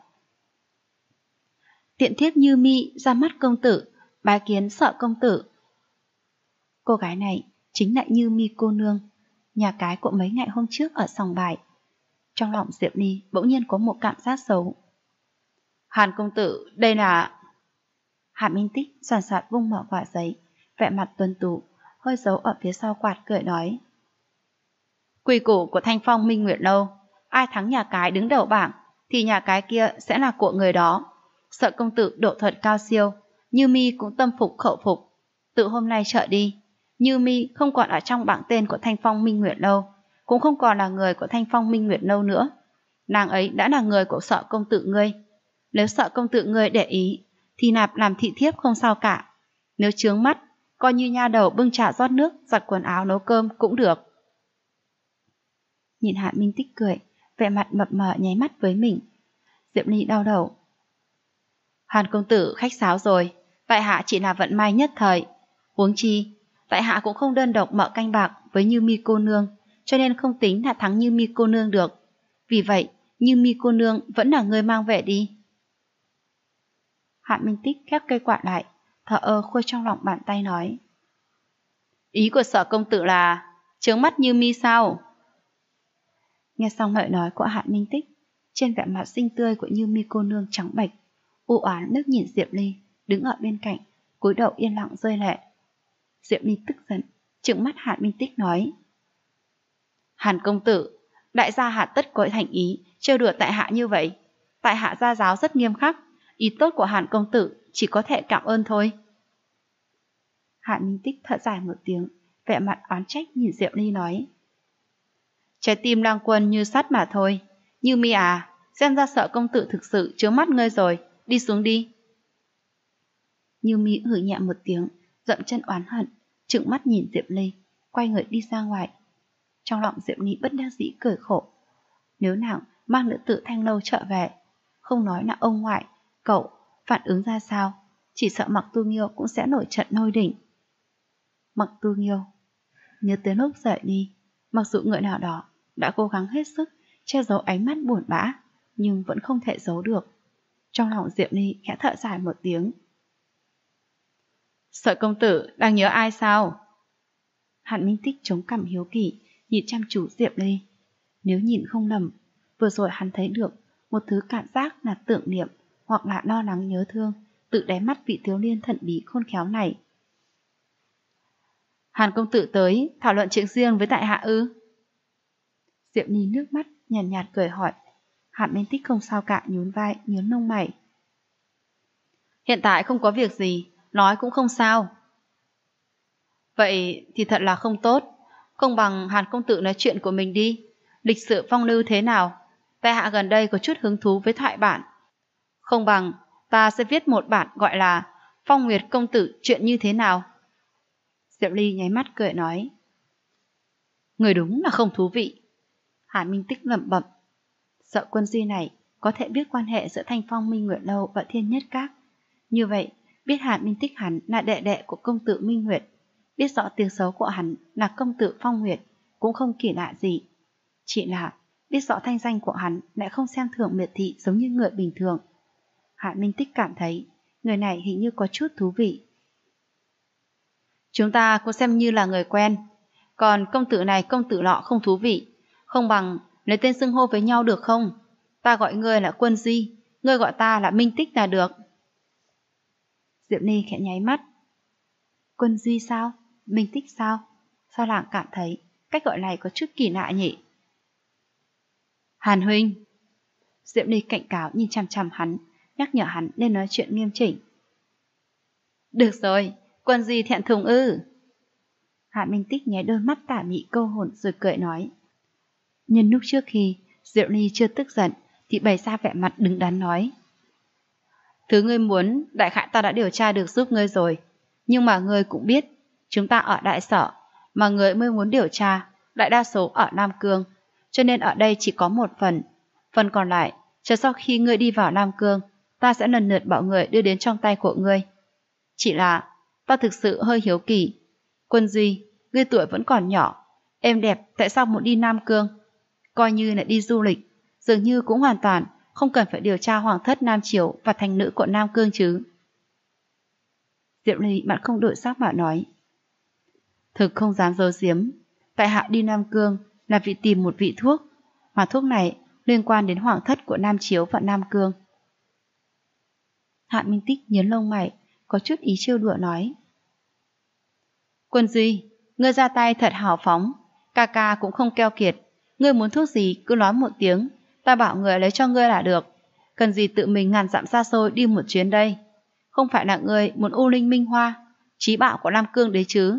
Tiện thiếp Như Mi ra mắt công tử, bái kiến Sở công tử. Cô gái này chính là Như Mi cô nương, nhà cái của mấy ngày hôm trước ở sòng bài. Trong lòng Diệp Ly bỗng nhiên có một cảm giác xấu. Hàn công tử, đây là... Hạ Minh Tích soàn soạt vung mở quả giấy, vẻ mặt tuấn tú, hơi giấu ở phía sau quạt cười nói. Quy củ của Thanh Phong Minh Nguyệt Lâu, ai thắng nhà cái đứng đầu bảng, thì nhà cái kia sẽ là của người đó. Sở công tử độ thuật cao siêu, Như Mi cũng tâm phục khẩu phục. Từ hôm nay trở đi, Như Mi không còn ở trong bảng tên của Thanh Phong Minh Nguyệt Lâu, cũng không còn là người của Thanh Phong Minh Nguyệt Lâu nữa. Nàng ấy đã là người của Sở công tử ngươi. Nếu Sở công tử ngươi để ý, thì nạp làm thị thiếp không sao cả. Nếu chướng mắt, coi như nha đầu bưng trà rót nước, giặt quần áo nấu cơm cũng được. Nhìn Hạ Minh Tích cười, vẻ mặt mập mờ nháy mắt với mình. Diệp Ly đau đầu. Hàn công tử khách sáo rồi, tại hạ chỉ là vận may nhất thời. Huống chi, tại hạ cũng không đơn độc mở canh bạc với Như Mi cô nương, cho nên không tính là thắng Như Mi cô nương được. Vì vậy, Như Mi cô nương vẫn là người mang về đi. Hạ Minh Tích khép cây quạt lại, thở ơ khuôi trong lòng bàn tay nói. Ý của Sở công tử là chướng mắt Như Mi sao? Nghe xong lời nói của Hạ Minh Tích, trên vẻ mặt xinh tươi của Như Mi cô nương trắng bệch, u oán nước nhìn Diệp Ly đứng ở bên cạnh, cúi đầu yên lặng rơi lệ. Diệp Ly tức giận, trừng mắt Hạ Minh Tích nói. Hàn công tử, đại gia Hạ tất có thành ý trêu đùa tại hạ như vậy. Tại hạ gia giáo rất nghiêm khắc, ý tốt của Hàn công tử chỉ có thể cảm ơn thôi. Hạ Minh Tích thở dài một tiếng, vẻ mặt oán trách nhìn Diệp Ly nói. Trái tim lang quân như sắt mà thôi. Như Mi à, xem ra Sở công tử thực sự chướng mắt ngươi rồi, đi xuống đi. Như Mi hử nhẹ một tiếng, dậm chân oán hận, trừng mắt nhìn Diệp Ly, quay người đi ra ngoài. Trong lòng Diệp Ly bất đắc dĩ cười khổ. Nếu nàng mang nữ tử Thanh Lâu trở về, không nói là ông ngoại, cậu phản ứng ra sao, chỉ sợ Mặc Tu Nghiêu cũng sẽ nổi trận lôi đỉnh. Mặc Tu Nghiêu, nhớ tới lúc rời đi, mặc dù người nào đó đã cố gắng hết sức che giấu ánh mắt buồn bã, nhưng vẫn không thể giấu được. Trong lòng Diệp Ly khẽ thở dài một tiếng. Sở công tử đang nhớ ai sao? Hàn Minh Tích chống cằm hiếu kỳ, nhìn chăm chú Diệp Ly. Nếu nhìn không lầm, vừa rồi hắn thấy được một thứ cảm giác là tưởng niệm hoặc là lo lắng nhớ thương tự đáy mắt vị thiếu niên thần bí khôn khéo này. Hàn công tử tới thảo luận chuyện riêng với tại hạ ư? Diệp Ly nước mắt nhàn nhạt cười hỏi. Hàn Minh Tích không sao cả, nhún vai nhớn lông mày. Hiện tại không có việc gì, nói cũng không sao. Vậy thì thật là không tốt, không bằng Hàn công tử nói chuyện của mình đi. Lịch sự phong lưu thế nào? Tại hạ gần đây có chút hứng thú với thoại bản. Không bằng ta sẽ viết một bản gọi là Phong Nguyệt công tử chuyện như thế nào? Diệp Ly nháy mắt cười nói. Người đúng là không thú vị. Hàn Minh Tích lẩm bẩm. Sợ Quân Duy này có thể biết quan hệ giữa Thanh Phong Minh Nguyệt Lâu và Thiên Nhất Các. Như vậy, biết Hàn Minh Tích hắn là đệ đệ của công tử Minh Nguyệt, biết rõ tiếng xấu của hắn là công tử Phong Nguyệt, cũng không kỳ lạ gì. Chỉ là biết rõ thanh danh của hắn lại không xem thường miệt thị giống như người bình thường. Hàn Minh Tích cảm thấy người này hình như có chút thú vị. Chúng ta cũng xem như là người quen. Còn công tử này công tử lọ không thú vị. Không bằng lấy tên xưng hô với nhau được không? Ta gọi ngươi là Quân Duy, ngươi gọi ta là Minh Tích là được. Diệp Ly khẽ nháy mắt. Quân Duy sao? Minh Tích sao? Sao làng cảm thấy cách gọi này có chút kỳ lạ nhỉ? Hàn huynh. Diệp Ly cảnh cáo nhìn chằm chằm hắn, nhắc nhở hắn nên nói chuyện nghiêm chỉnh, Được rồi, Quân Duy thẹn thùng ư? Hạ Minh Tích nháy đôi mắt tà mị câu hồn rồi cười nói. Nhân lúc trước khi Diệu Ly chưa tức giận thì bày ra vẻ mặt đứng đắn nói. Thứ ngươi muốn, đại khái ta đã điều tra được giúp ngươi rồi. Nhưng mà ngươi cũng biết, chúng ta ở Đại Sở, mà ngươi mới muốn điều tra, đại đa số ở Nam Cương. Cho nên ở đây chỉ có một phần. Phần còn lại, chờ sau khi ngươi đi vào Nam Cương, ta sẽ lần lượt bảo người đưa đến trong tay của ngươi. Chỉ là, ta thực sự hơi hiếu kỳ. Quân Duy, ngươi tuổi vẫn còn nhỏ, em đẹp tại sao muốn đi Nam Cương? Coi như là đi du lịch, dường như cũng hoàn toàn không cần phải điều tra hoàng thất Nam Triều và thành nữ của Nam Cương chứ. Diệu Ly mặt không đổi sắc mà nói. Thực không dám giấu giếm, tại hạ đi Nam Cương là vì tìm một vị thuốc, mà thuốc này liên quan đến hoàng thất của Nam Chiếu và Nam Cương. Hạ Minh Tích nhướng lông mày, có chút ý trêu đùa nói. Quân Duy, ngươi ra tay thật hào phóng, ca ca cũng không keo kiệt, ngươi muốn thuốc gì cứ nói một tiếng, ta bảo người lấy cho ngươi là được, cần gì tự mình ngàn dặm xa xôi đi một chuyến đây, không phải là ngươi muốn U Linh Minh Hoa, chí bảo của Nam Cương đấy chứ.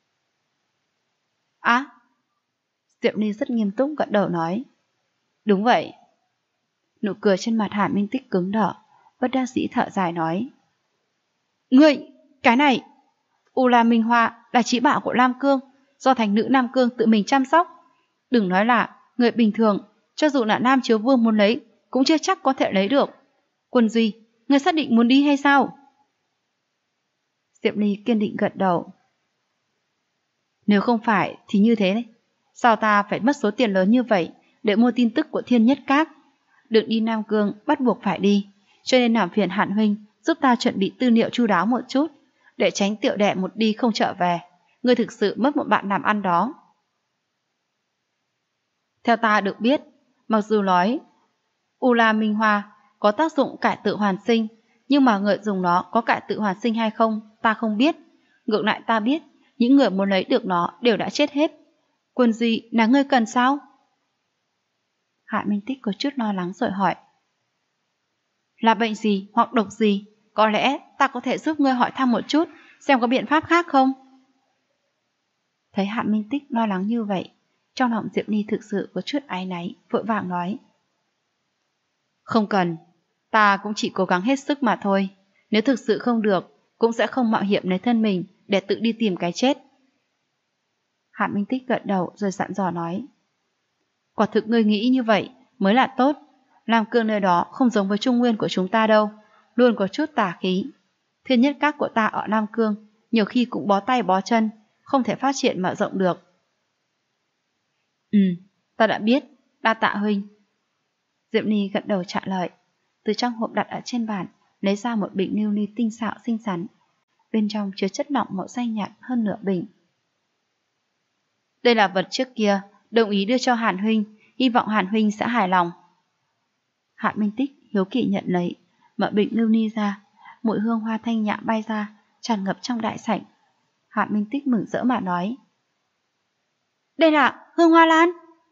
Á, Diệu Ly rất nghiêm túc gật đầu nói. Đúng vậy. Nụ cười trên mặt Hạ Minh Tích cứng đờ, bất đắc dĩ thở dài nói. Ngươi, cái này, U La Minh Hoa là chí bảo của Nam Cương, do thành nữ Nam Cương tự mình chăm sóc. Đừng nói là người bình thường, cho dù là Nam Chiếu Vương muốn lấy, cũng chưa chắc có thể lấy được. Quân Duy, ngươi xác định muốn đi hay sao? Diệp Ly kiên định gật đầu. Nếu không phải thì như thế đấy. Sao ta phải mất số tiền lớn như vậy để mua tin tức của Thiên Nhất Các? Được đi Nam Cương bắt buộc phải đi, cho nên làm phiền Hạn huynh giúp ta chuẩn bị tư liệu chu đáo một chút, để tránh tiểu đệ một đi không trở về. Ngươi thực sự mất một bạn làm ăn đó. Theo ta được biết, mặc dù nói U La Minh Hoa có tác dụng cải tự hoàn sinh, nhưng mà người dùng nó có cải tự hoàn sinh hay không ta không biết. Ngược lại ta biết, những người muốn lấy được nó đều đã chết hết. Quân Duy là ngươi cần sao? Hạ Minh Tích có chút lo lắng rồi hỏi. Là bệnh gì hoặc độc gì? Có lẽ ta có thể giúp ngươi hỏi thăm một chút, xem có biện pháp khác không? Thấy Hạ Minh Tích lo lắng như vậy, trong lòng Diệp Ly thực sự có chút áy náy, vội vàng nói. Không cần, ta cũng chỉ cố gắng hết sức mà thôi. Nếu thực sự không được, cũng sẽ không mạo hiểm lấy thân mình để tự đi tìm cái chết. Hạ Minh Tích gật đầu rồi dặn dò nói. Quả thực ngươi nghĩ như vậy mới là tốt. Nam Cương nơi đó không giống với Trung Nguyên của chúng ta đâu, luôn có chút tà khí. Thiên Nhất Các của ta ở Nam Cương nhiều khi cũng bó tay bó chân, không thể phát triển mở rộng được. Ta đã biết, đa tạ huynh. Diệp Ly gật đầu trả lời. Từ trong hộp đặt ở trên bàn lấy ra một bình lưu ly tinh xạo xinh xắn, bên trong chứa chất lỏng màu xanh nhạt hơn nửa bình. Đây là vật trước kia đồng ý đưa cho Hàn huynh, hy vọng Hàn huynh sẽ hài lòng. Hạ Minh Tích hiếu kỳ nhận lấy, mở bình lưu ly ra, mùi hương hoa thanh nhã bay ra, tràn ngập trong đại sảnh. Hạ Minh Tích mừng rỡ mà nói. Đây là hương hoa lan.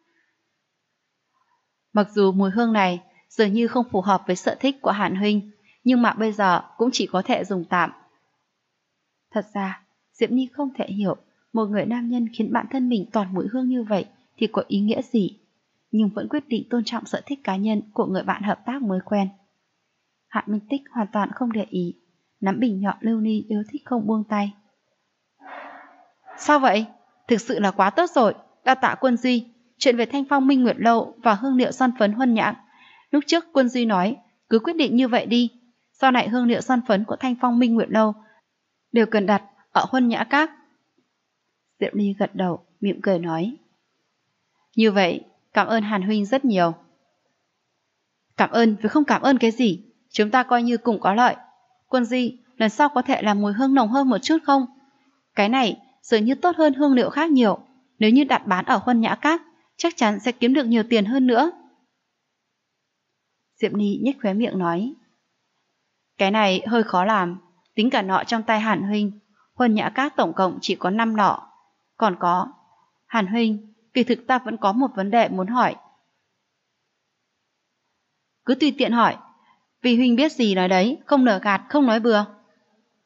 Mặc dù mùi hương này dường như không phù hợp với sở thích của Hàn huynh, nhưng mà bây giờ cũng chỉ có thể dùng tạm. Thật ra, Diệp Nhi không thể hiểu một người nam nhân khiến bản thân mình toàn mùi hương như vậy thì có ý nghĩa gì, nhưng vẫn quyết định tôn trọng sở thích cá nhân của người bạn hợp tác mới quen. Hạ Minh Tích hoàn toàn không để ý, nắm bình nhọn lưu ly yêu thích không buông tay. Sao vậy? Thực sự là quá tốt rồi, đa tạ Quân Duy. Chuyện về Thanh Phong Minh Nguyệt Lâu và hương liệu son phấn Huân Nhãn, lúc trước Quân Duy nói cứ quyết định như vậy đi. Sau này hương liệu son phấn của Thanh Phong Minh Nguyệt Lâu đều cần đặt ở Huân Nhã Các. Diệp Ly gật đầu, mỉm cười nói. Như vậy, cảm ơn Hàn huynh rất nhiều. Cảm ơn với không cảm ơn cái gì, chúng ta coi như cùng có lợi. Quân Duy, lần sau có thể làm mùi hương nồng hơn một chút không? Cái này dường như tốt hơn hương liệu khác nhiều, nếu như đặt bán ở Huân Nhã Các, chắc chắn sẽ kiếm được nhiều tiền hơn nữa. Diệp Ly nhếch khóe miệng nói. Cái này hơi khó làm, tính cả nọ trong tay Hàn huynh, Huân Nhã Các tổng cộng chỉ có 5 nọ. Còn có, Hàn huynh, kỳ thực ta vẫn có một vấn đề muốn hỏi. Cứ tùy tiện hỏi, vì huynh biết gì nói đấy, không nở gạt, không nói bừa.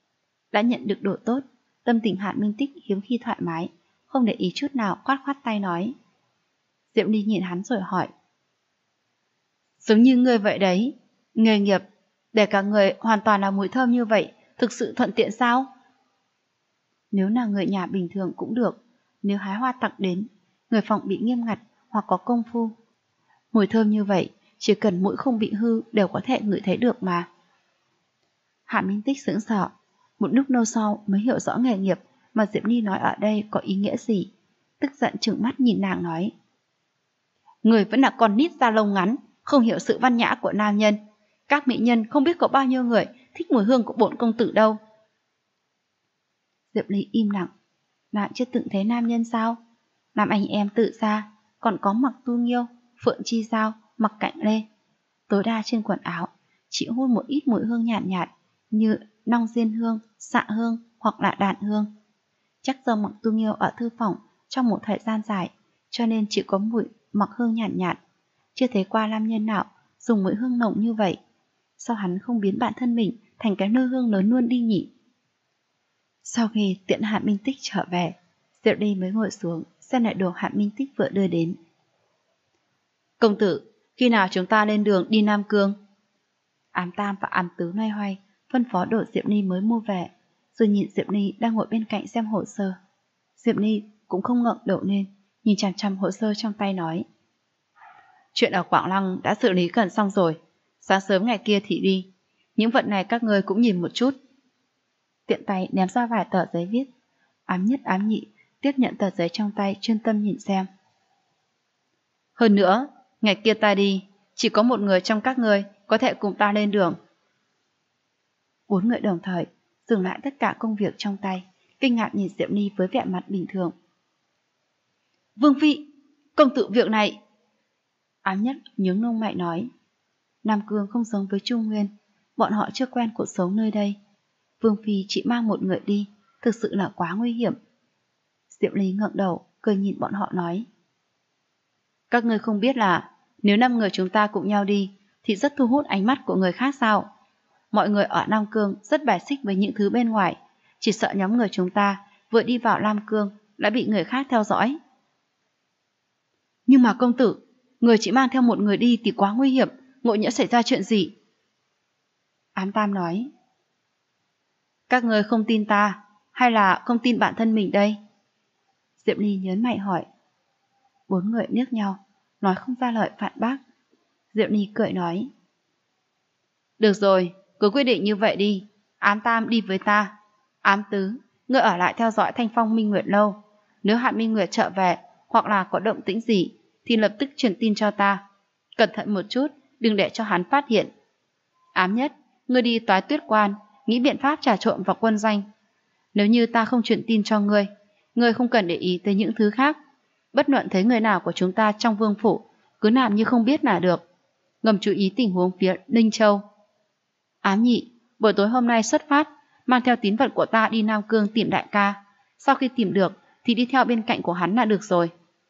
Đã nhận được độ tốt, tâm tình Hạ Minh Tích hiếm khi thoải mái, không để ý chút nào, khoát khoát tay nói. Diệp Ly nhìn hắn rồi hỏi. Giống như ngươi vậy đấy, nghề nghiệp, để cả người hoàn toàn là mùi thơm như vậy, thực sự thuận tiện sao? Nếu là người nhà bình thường cũng được, nếu hái hoa tặng đến, người phòng bị nghiêm ngặt hoặc có công phu. Mùi thơm như vậy, chỉ cần mũi không bị hư đều có thể ngửi thấy được mà. Hạ Minh Tích sững sờ, một lúc lâu sau mới hiểu rõ nghề nghiệp mà Diệp Ly nói ở đây có ý nghĩa gì. Tức giận trừng mắt nhìn nàng nói. Người vẫn là con nít da lông ngắn, không hiểu sự văn nhã của nam nhân. Các mỹ nhân không biết có bao nhiêu người thích mùi hương của bổn công tử đâu. Diệp Ly im lặng. Nàng chưa từng thấy nam nhân sao? Nam anh em tự ra, còn có Mặc Tu Nghiêu, Phượng Chi Giao, Mặc Cạnh Lê. Tối đa trên quần áo, chỉ hôn một ít mùi hương nhạt nhạt như nong diên hương, xạ hương hoặc là đạn hương. Chắc do Mặc Tu Nghiêu ở thư phòng trong một thời gian dài, cho nên chỉ có mùi mặc hương nhạt nhạt. Chưa thấy qua nam nhân nào dùng mùi hương nồng như vậy. Sao hắn không biến bản thân mình thành cái nôi hương lớn luôn đi nhỉ? Sau khi tiện Hạ Minh Tích trở về, Diệp Ly mới ngồi xuống xem lại đồ Hạ Minh Tích vừa đưa đến. Công tử, khi nào chúng ta lên đường đi Nam Cương? Ám Tam và Ám Tứ loay hoay phân phó đồ Diệp Ly mới mua về, rồi nhìn Diệp Ly đang ngồi bên cạnh xem hồ sơ. Diệp Ly cũng không ngẩng đầu lên, nhìn chằm chằm hồ sơ trong tay nói. Chuyện ở Quảng Lăng đã xử lý gần xong rồi, sáng sớm ngày kia thì đi. Những vật này các ngươi cũng nhìn một chút. Tiện tay ném ra vài tờ giấy viết. Ám Nhất Ám Nhị tiếp nhận tờ giấy trong tay, chuyên tâm nhìn xem. Hơn nữa, ngày kia ta đi, chỉ có một người trong các ngươi có thể cùng ta lên đường. 4 người đồng thời dừng lại tất cả công việc trong tay, kinh ngạc nhìn Diệp Ly với vẻ mặt bình thường. Vương Phi, công tử việc này. Ám Nhất nhướng lông mày nói. Nam Cương không giống với Trung Nguyên, bọn họ chưa quen cuộc sống nơi đây. Vương Phi chỉ mang một người đi, thực sự là quá nguy hiểm. Diệp Ly ngẩng đầu, cười nhìn bọn họ nói. Các ngươi không biết là nếu 5 người chúng ta cùng nhau đi thì rất thu hút ánh mắt của người khác sao? Mọi người ở Nam Cương rất bài xích với những thứ bên ngoài, chỉ sợ nhóm người chúng ta vừa đi vào Nam Cương đã bị người khác theo dõi. Nhưng mà công tử, người chỉ mang theo một người đi thì quá nguy hiểm, ngộ nhỡ xảy ra chuyện gì? Ám Tam nói. Các người không tin ta, hay là không tin bản thân mình đây? Diệp Ly nhớn mày hỏi. 4 người liếc nhau, nói không ra lời phản bác. Diệp Ly cười nói. Được rồi, cứ quyết định như vậy đi. Ám Tam đi với ta. Ám Tứ, ngươi ở lại theo dõi Thanh Phong Minh Nguyệt lâu. Nếu Hạ Minh Nguyệt trở về hoặc là có động tĩnh gì thì lập tức truyền tin cho ta. Cẩn thận một chút, đừng để cho hắn phát hiện. Ám Nhất, ngươi đi Toái Tuyết Quan, nghĩ biện pháp trà trộn vào quân doanh. Nếu như ta không truyền tin cho ngươi không cần để ý tới những thứ khác. Bất luận thấy người nào của chúng ta trong vương phủ, cứ làm như không biết là được. Ngầm chú ý tình huống phía Ninh Châu. Ám Nhị, buổi tối hôm nay xuất phát, mang theo tín vật của ta đi Nam Cương tìm đại ca. Sau khi tìm được thì đi theo bên cạnh của hắn là được rồi.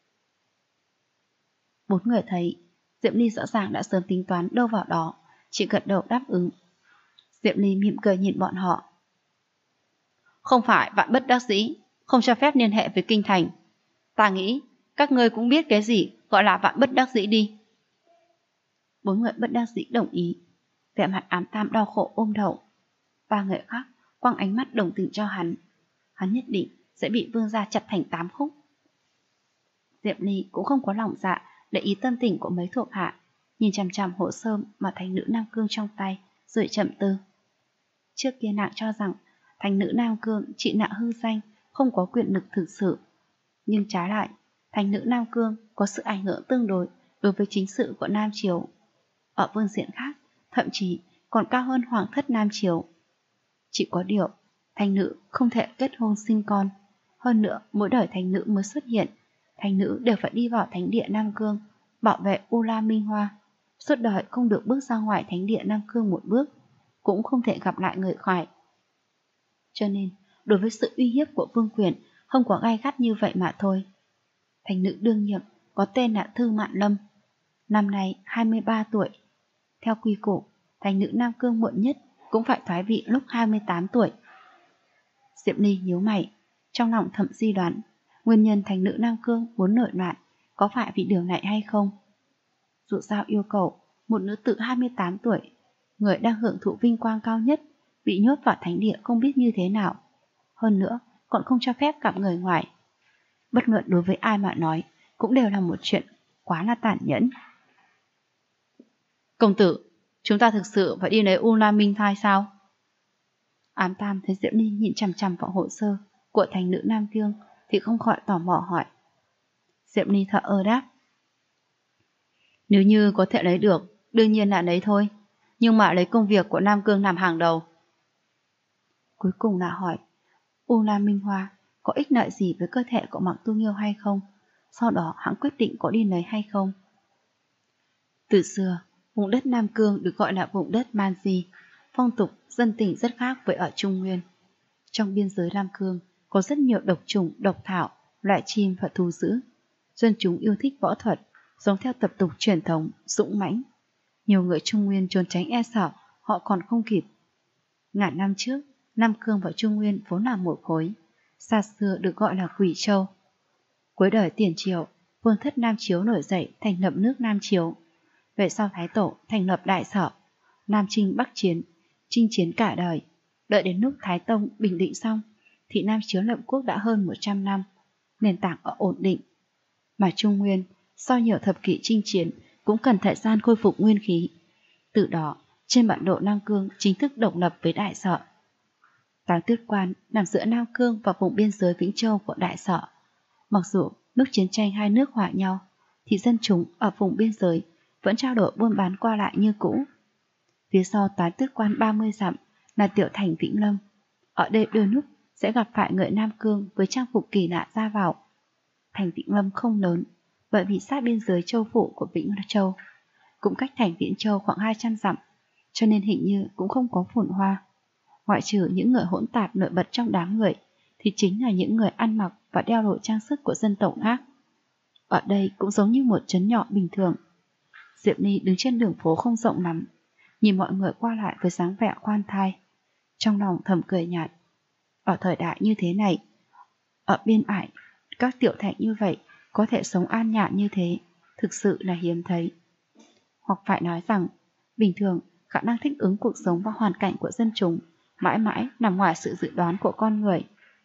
4 người thấy Diệp Ly rõ ràng đã sớm tính toán đâu vào đó, chỉ gật đầu đáp ứng. Diệp Ly mỉm cười nhìn bọn họ. Không phải vạn bất đắc dĩ, không cho phép liên hệ với kinh thành. Ta nghĩ các ngươi cũng biết cái gì gọi là vạn bất đắc dĩ đi. 4 người bất đắc dĩ đồng ý. Vẻ mặt Ám Tam đau khổ ôm đầu. 3 người khác quăng ánh mắt đồng tình cho hắn. Hắn nhất định sẽ bị vương gia chặt thành 8 khúc. Diệp Ly cũng không có lòng dạ để ý tâm tình của mấy thuộc hạ, nhìn chằm chằm hồ sơ mà thành nữ Nam Cương trong tay, rồi chậm tư. Trước kia nàng cho rằng thành nữ Nam Cương trị nặng hư danh, không có quyền lực thực sự. Nhưng trái lại, thành nữ Nam Cương có sự ảnh hưởng tương đối đối với chính sự của Nam Triều. Ở phương diện khác, thậm chí còn cao hơn hoàng thất Nam Triều. Chỉ có điều, thành nữ không thể kết hôn sinh con. Hơn nữa, mỗi đời thành nữ mới xuất hiện, thành nữ đều phải đi vào thánh địa Nam Cương, bảo vệ U La Minh Hoa. Suốt đời không được bước ra ngoài thánh địa Nam Cương một bước, cũng không thể gặp lại người khỏi. Cho nên, đối với sự uy hiếp của vương quyền, không có gai gắt như vậy mà thôi. Thành nữ đương nhiệm có tên là Thư Mạn Lâm, năm nay 23 tuổi. Theo quy củ, thành nữ Nam Cương muộn nhất cũng phải thoái vị lúc 28 tuổi. Diệp Ly nhíu mày, trong lòng thầm suy đoán, nguyên nhân thành nữ Nam Cương muốn nổi loạn có phải vì điều này hay không? Dù sao yêu cầu một nữ tử 28 tuổi, người đang hưởng thụ vinh quang cao nhất, bị nhốt vào thánh địa không biết như thế nào. Hơn nữa, còn không cho phép gặp người ngoài. Bất luận đối với ai mà nói, cũng đều là một chuyện quá là tàn nhẫn. Công tử, chúng ta thực sự phải đi lấy U La Minh thai sao? Ám Tam thấy Diệp Ly nhìn chằm chằm vào hồ sơ của thành nữ Nam Cương thì không khỏi tò mò hỏi. Diệp Ly thở ơ đáp. Nếu như có thể lấy được, đương nhiên là lấy thôi. Nhưng mà lấy công việc của Nam Cương làm hàng đầu. Cuối cùng là hỏi, U La Minh Hoa có ích lợi gì với cơ thể của Mạc Tu Nghiêu hay không? Sau đó hắn quyết định có đi lấy hay không? Từ xưa, vùng đất Nam Cương được gọi là vùng đất Man Di. Phong tục, dân tình rất khác với ở Trung Nguyên. Trong biên giới Nam Cương có rất nhiều độc trùng, độc thảo, loại chim và thú dữ. Dân chúng yêu thích võ thuật, sống theo tập tục truyền thống, dũng mãnh. Nhiều người Trung Nguyên trốn tránh e sợ, họ còn không kịp. Ngàn năm trước, Nam Cương và Trung Nguyên vốn là một khối, xa xưa được gọi là Quỷ Châu. Cuối đời Tiền Triều, vương thất Nam Chiếu nổi dậy thành lập nước Nam Chiếu. Về sau Thái Tổ thành lập Đại Sở, Nam Chinh Bắc Chiến, chinh chiến cả đời. Đợi đến lúc Thái Tông bình định xong, thì Nam Chiếu lập quốc đã hơn 100 năm, nền tảng ở ổn định. Mà Trung Nguyên, sau nhiều thập kỷ chinh chiến, cũng cần thời gian khôi phục nguyên khí. Từ đó, trên bản đồ Nam Cương chính thức độc lập với Đại Sở. Táng Tuyết Quan nằm giữa Nam Cương và vùng biên giới Vĩnh Châu của Đại Sở. Mặc dù lúc chiến tranh hai nước hòa nhau, thì dân chúng ở vùng biên giới vẫn trao đổi buôn bán qua lại như cũ. Phía sau Táng Tuyết Quan 30 dặm là tiểu thành Vĩnh Lâm. Ở đây đôi lúc sẽ gặp phải người Nam Cương với trang phục kỳ lạ ra vào. Thành Vĩnh Lâm không lớn, bởi vì sát biên giới châu phủ của Vĩnh Châu, cũng cách thành Viễn Châu khoảng 200 dặm, cho nên hình như cũng không có phồn hoa. Ngoại trừ những người hỗn tạp nổi bật trong đám người, thì chính là những người ăn mặc và đeo đồ trang sức của dân tộc khác. Ở đây cũng giống như một trấn nhỏ bình thường. Diệp Ly đứng trên đường phố không rộng lắm, nhìn mọi người qua lại với dáng vẻ khoan thai, trong lòng thầm cười nhạt. Ở thời đại như thế này, ở biên ải, các tiểu thành như vậy có thể sống an nhàn như thế, thực sự là hiếm thấy. Hoặc phải nói rằng, bình thường khả năng thích ứng cuộc sống và hoàn cảnh của dân chúng mãi mãi nằm ngoài sự dự đoán của con người.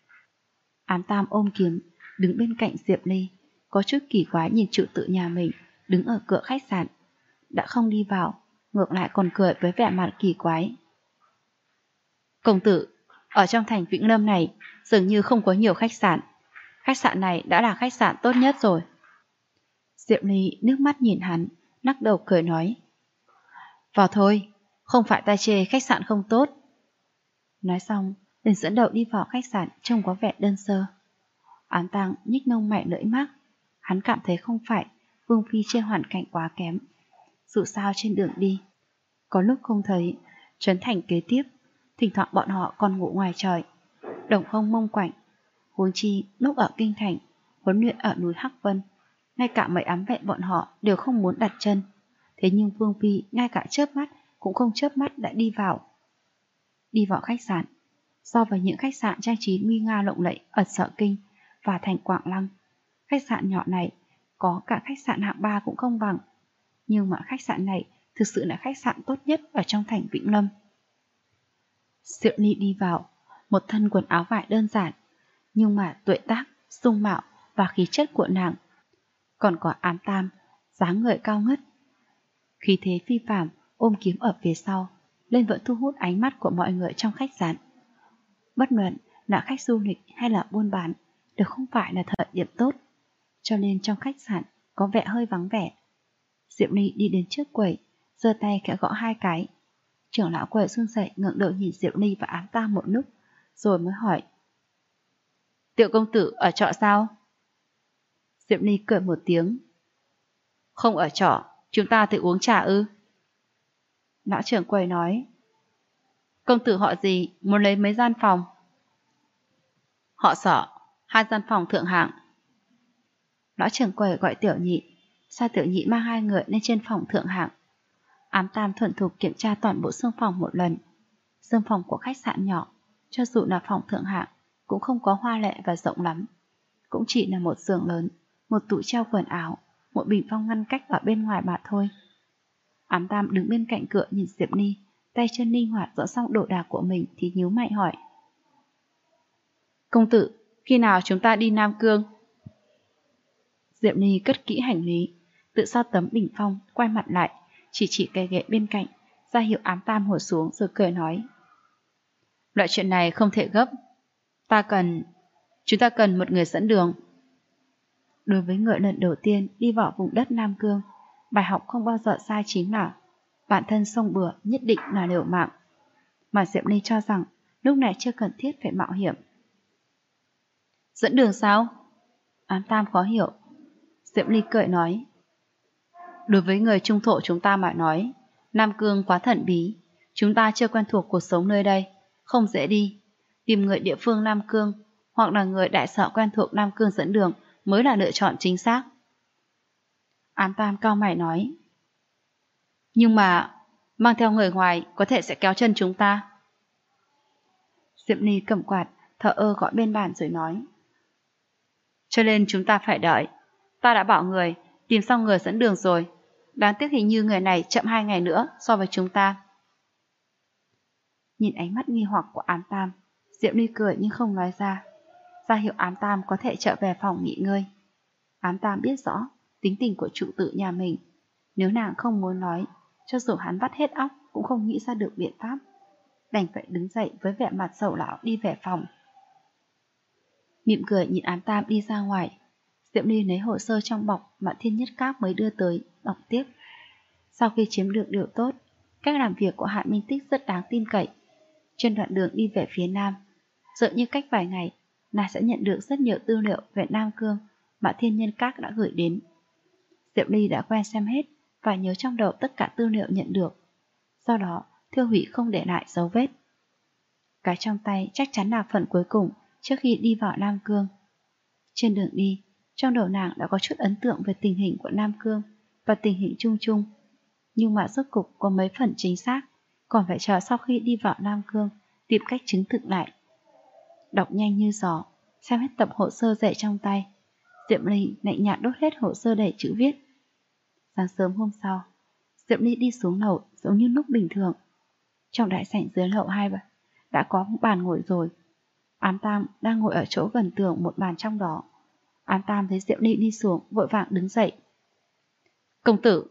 Ám Tam ôm kiếm, đứng bên cạnh Diệp Ly, có chút kỳ quái nhìn trụ tự nhà mình đứng ở cửa khách sạn. Đã không đi vào, ngược lại còn cười với vẻ mặt kỳ quái. Công tử, ở trong thành Vĩnh Lâm này dường như không có nhiều khách sạn. Khách sạn này đã là khách sạn tốt nhất rồi. Diệp Ly nước mắt nhìn hắn, lắc đầu cười nói. Vào thôi, không phải ta chê khách sạn không tốt. Nói xong, liền dẫn đầu đi vào khách sạn trông có vẻ đơn sơ. Ám Tang nhích nông mày lưỡi mắt, hắn cảm thấy không phải Vương Phi trên hoàn cảnh quá kém. Dù sao trên đường đi, có lúc không thấy trấn thành kế tiếp, thỉnh thoảng bọn họ còn ngủ ngoài trời, đồng không mông quạnh. Huống chi lúc ở kinh thành, huấn luyện ở núi Hắc Vân, ngay cả mấy ám vệ bọn họ đều không muốn đặt chân. Thế nhưng Vương Phi ngay cả chớp mắt cũng không chớp mắt đã đi vào. Đi vào khách sạn, so với những khách sạn trang trí nguy nga lộng lẫy ở Sở Kinh và thành Quảng Lăng, khách sạn nhỏ này có cả khách sạn hạng 3 cũng không bằng. Nhưng mà khách sạn này thực sự là khách sạn tốt nhất ở trong thành Vĩnh Lâm. Diệu Ly đi vào, một thân quần áo vải đơn giản, nhưng mà tuổi tác, dung mạo và khí chất của nàng. Còn có Ám Tam, dáng người cao ngất, khí thế phi phàm, ôm kiếm ở phía sau, lên vẫn thu hút ánh mắt của mọi người trong khách sạn. Bất luận là khách du lịch hay là buôn bán đều không phải là thời điểm tốt, cho nên trong khách sạn có vẻ hơi vắng vẻ. Diệp Ly đi đến trước quầy, giơ tay khẽ gõ 2 cái. Trưởng lão quầy run rẩy ngẩng đầu nhìn Diệp Ly và Ám Tam một lúc, rồi mới hỏi: Tiểu công tử ở trọ sao? Diệp Ly cười một tiếng: Không ở trọ, chúng ta tự uống trà ư? Lão trưởng quầy nói: Công tử họ gì, muốn lấy mấy gian phòng? Họ Sở, 2 gian phòng thượng hạng. Lão trưởng quầy gọi Tiểu Nhị, sao Tiểu Nhị mang 2 người lên trên phòng thượng hạng. Ám Tam thuần thục kiểm tra toàn bộ xương phòng một lần. Xương phòng của khách sạn nhỏ, cho dù là phòng thượng hạng, cũng không có hoa lệ và rộng lắm. Cũng chỉ là một giường lớn, một tủ treo quần áo, một bình phong ngăn cách ở bên ngoài mà thôi. Ám Tam đứng bên cạnh cửa nhìn Diệp Ni, tay chân linh hoạt dọn xong đồ đạc của mình thì nhíu mày hỏi. Công tử, khi nào chúng ta đi Nam Cương? Diệp Ni cất kỹ hành lý, tự so tấm bình phong, quay mặt lại, chỉ cái ghế bên cạnh, ra hiệu Ám Tam ngồi xuống rồi cười nói. Loại chuyện này không thể gấp. Chúng ta cần một người dẫn đường. Đối với người lần đầu tiên đi vào vùng đất Nam Cương, bài học không bao giờ sai chính là bản thân xông bừa nhất định là liều mạng. Mà Diệp Ni cho rằng lúc này chưa cần thiết phải mạo hiểm. Dẫn đường sao? Ám Tam khó hiểu. Diệp Ni cười nói. Đối với người trung thổ chúng ta mà nói, Nam Cương quá thần bí, chúng ta chưa quen thuộc cuộc sống nơi đây, không dễ đi. Tìm người địa phương Nam Cương hoặc là người đại sở quen thuộc Nam Cương dẫn đường mới là lựa chọn chính xác. Ám Tam cau mày nói. Nhưng mà mang theo người ngoài có thể sẽ kéo chân chúng ta. Diệp Ni cầm quạt, thở ơ gọi bên bàn rồi nói. Cho nên chúng ta phải đợi. Ta đã bảo người tìm xong người dẫn đường rồi. Đáng tiếc hình như người này chậm 2 ngày nữa so với chúng ta. Nhìn ánh mắt nghi hoặc của Ám Tam, Diệp Ni cười nhưng không nói ra. Ra hiệu Ám Tam có thể trở về phòng nghỉ ngơi. Ám Tam biết rõ tính tình của trụ tử nhà mình. Nếu nàng không muốn nói, cho dù hắn vắt hết óc cũng không nghĩ ra được biện pháp. Đành phải đứng dậy với vẻ mặt sầu lão đi về phòng. Mỉm cười nhìn Ám Tam đi ra ngoài. Diệp Ni lấy hồ sơ trong bọc mà Thiên Nhất Các mới đưa tới, đọc tiếp. Sau khi chiếm được điều tốt, cách làm việc của Hạ Minh Tích rất đáng tin cậy. Trên đoạn đường đi về phía nam, dựa như cách vài ngày, nàng sẽ nhận được rất nhiều tư liệu về Nam Cương mà Thiên Nhân Các đã gửi đến. Diệp Ly đã quen xem hết và nhớ trong đầu tất cả tư liệu nhận được. Sau đó, thiêu hủy không để lại dấu vết. Cái trong tay chắc chắn là phần cuối cùng trước khi đi vào Nam Cương. Trên đường đi, trong đầu nàng đã có chút ấn tượng về tình hình của Nam Cương và tình hình chung chung. Nhưng mà rốt cục có mấy phần chính xác, còn phải chờ sau khi đi vào Nam Cương tìm cách chứng thực lại. Đọc nhanh như gió, xem hết tập hồ sơ dạy trong tay, Diệp Ly lạnh nhạt đốt hết hồ sơ đầy chữ viết. Sáng sớm hôm sau, Diệp Ly đi xuống lầu giống như lúc bình thường. Trong đại sảnh dưới lầu 2 đã có một bàn ngồi rồi. Ám Tam đang ngồi ở chỗ gần tường một bàn trong đó. Ám Tam thấy Diệp Ly đi xuống, vội vàng đứng dậy. Công tử.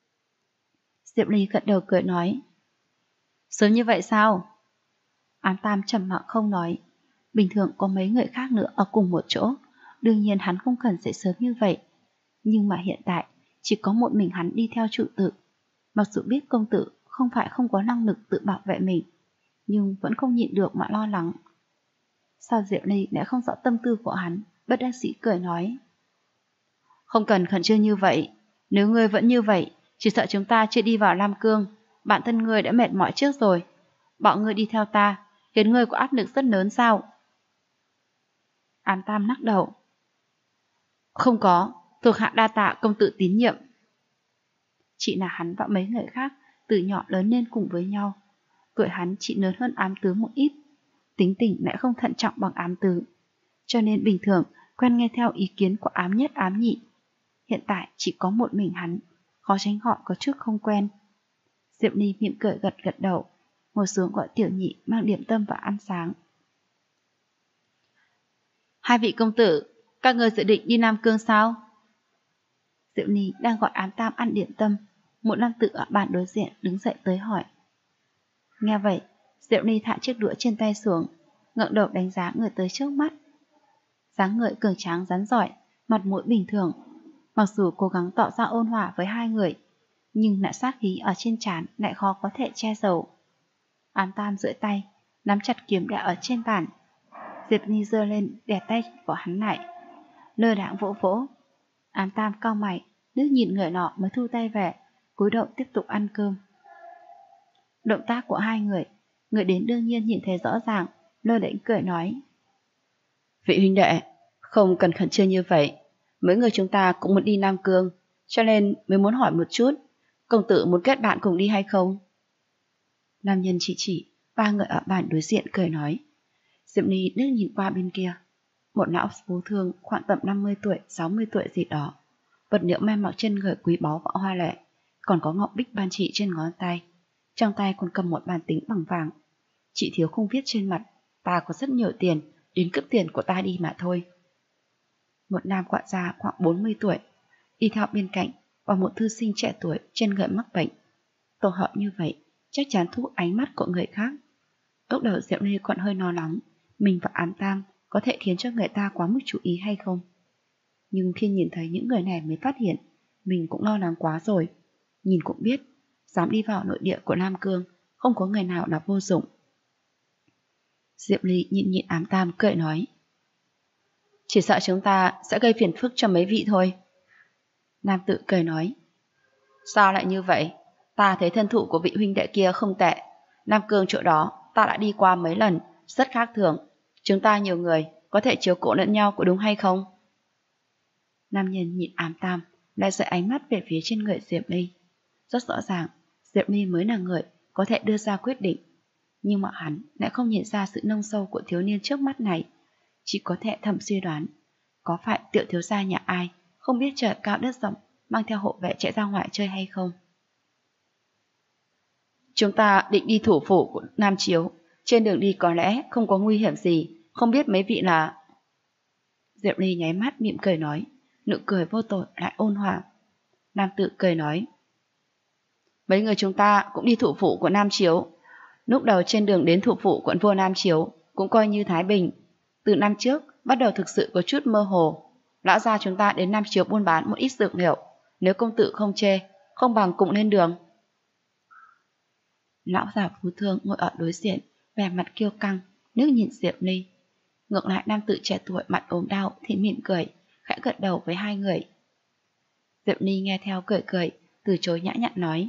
Diệp Ly gật đầu cười nói. Sớm như vậy sao? Ám Tam trầm mặc không nói. Bình thường có mấy người khác nữa ở cùng một chỗ, đương nhiên hắn không cần dậy sớm như vậy. Nhưng mà hiện tại, chỉ có một mình hắn đi theo trụ tử. Mặc dù biết công tử không phải không có năng lực tự bảo vệ mình, nhưng vẫn không nhịn được mà lo lắng. Sao Diệp Ly lại không rõ tâm tư của hắn, bất đắc dĩ cười nói. Không cần khẩn trương như vậy, nếu ngươi vẫn như vậy, chỉ sợ chúng ta chưa đi vào Nam Cương, bản thân ngươi đã mệt mỏi trước rồi. Bảo ngươi đi theo ta, khiến ngươi có áp lực rất lớn sao? Ám Tam lắc đầu. Không có, thuộc hạ đa tạ công tử tín nhiệm. Chỉ là hắn và mấy người khác từ nhỏ lớn lên cùng với nhau. Tuổi hắn chỉ lớn hơn Ám Tứ một ít, tính tình lại không thận trọng bằng Ám Tứ, cho nên bình thường quen nghe theo ý kiến của Ám Nhất Ám Nhị. Hiện tại chỉ có một mình hắn, khó tránh họ có chút không quen. Diệp Ly mỉm cười gật gật đầu, ngồi xuống gọi Tiểu Nhị mang điểm tâm và ăn sáng. Hai vị công tử, các ngươi dự định đi Nam Cương sao? Diệp Ly đang gọi Ám Tam ăn điểm tâm, một nam tử ở bàn đối diện đứng dậy tới hỏi. Nghe vậy, Diệp Ly thả chiếc đũa trên tay xuống, ngẩng đầu đánh giá người tới trước mắt. Dáng người cường tráng rắn giỏi, mặt mũi bình thường. Mặc dù cố gắng tỏ ra ôn hòa với hai người, nhưng nạ sát khí ở trên trán lại khó có thể che giấu. Ám Tam duỗi tay, nắm chặt kiếm đã ở trên bàn. Diệp Ly giơ lên đè tay của hắn lại, lơ đãng vỗ vỗ. Ám Tam cau mày, liếc nhìn người nọ mới thu tay về, cúi đầu tiếp tục ăn cơm. Động tác của hai người đến đương nhiên nhìn thấy rõ ràng, lơ đễnh cười nói. Vị huynh đệ, không cần khẩn trương như vậy. Mấy người chúng ta cũng muốn đi Nam Cương, cho nên mới muốn hỏi một chút, công tử muốn kết bạn cùng đi hay không? Nam nhân chỉ ba người ở bàn đối diện cười nói. Diệp Ly liếc nhìn qua bên kia. Một lão phú thương khoảng tầm 50 tuổi, 60 tuổi gì đó. Vật liệu may mặc trên người quý báu và hoa lệ, còn có ngọc bích ban chỉ trên ngón tay. Trong tay còn cầm một bàn tính bằng vàng. Chị thiếu không viết trên mặt, ta có rất nhiều tiền, đến cướp tiền của ta đi mà thôi. Một nam quản gia khoảng 40 tuổi, đi theo bên cạnh, và một thư sinh trẻ tuổi trên người mắc bệnh. Tổ hợp như vậy, chắc chắn thu hút ánh mắt của người khác. Lúc đầu Diệu Ly còn hơi lo lắng, mình và Ám Tam có thể khiến cho người ta quá mức chú ý hay không. Nhưng khi nhìn thấy những người này mới phát hiện, mình cũng lo lắng quá rồi. Nhìn cũng biết, dám đi vào nội địa của Nam Cương, không có người nào là vô dụng. Diệp Ly nhịn Ám Tam cười nói. Chỉ sợ chúng ta sẽ gây phiền phức cho mấy vị thôi. Nam Tự cười nói. Sao lại như vậy? Ta thấy thân thủ của vị huynh đệ kia không tệ. Nam Cương chỗ đó ta đã đi qua mấy lần, rất khác thường. Chúng ta nhiều người, có thể chiếu cố lẫn nhau có đúng hay không? Nam nhân nhịn Ám Tam, lại dời ánh mắt về phía trên người Diệp Ly. Rất rõ ràng, Diệp Ly mới là người có thể đưa ra quyết định. Nhưng mà hắn lại không nhìn ra sự nông sâu của thiếu niên trước mắt này. Chỉ có thể thầm suy đoán, có phải tiểu thiếu gia nhà ai, không biết trời cao đất rộng, mang theo hộ vệ chạy ra ngoài chơi hay không? Chúng ta định đi thủ phủ của Nam Chiếu. Trên đường đi có lẽ không có nguy hiểm gì, không biết mấy vị là... Diệp Ly nháy mắt mỉm cười nói, nụ cười vô tội lại ôn hòa. Nam Tự cười nói, mấy người chúng ta cũng đi thủ phủ của Nam Chiếu. Lúc đầu trên đường đến thủ phủ quận vua Nam Chiếu cũng coi như thái bình. Từ năm trước bắt đầu thực sự có chút mơ hồ. Lão gia chúng ta đến Nam Chiếu buôn bán một ít dược liệu. Nếu công tử không chê, không bằng cùng lên đường. Lão già phú thương ngồi ở đối diện, vẻ mặt kiêu căng, nước nhìn Diệp Ly. Ngược lại nam tử trẻ tuổi mặt ốm đau thì mỉm cười, khẽ gật đầu với hai người. Diệp Ly nghe theo cười cười, từ chối nhã nhặn nói.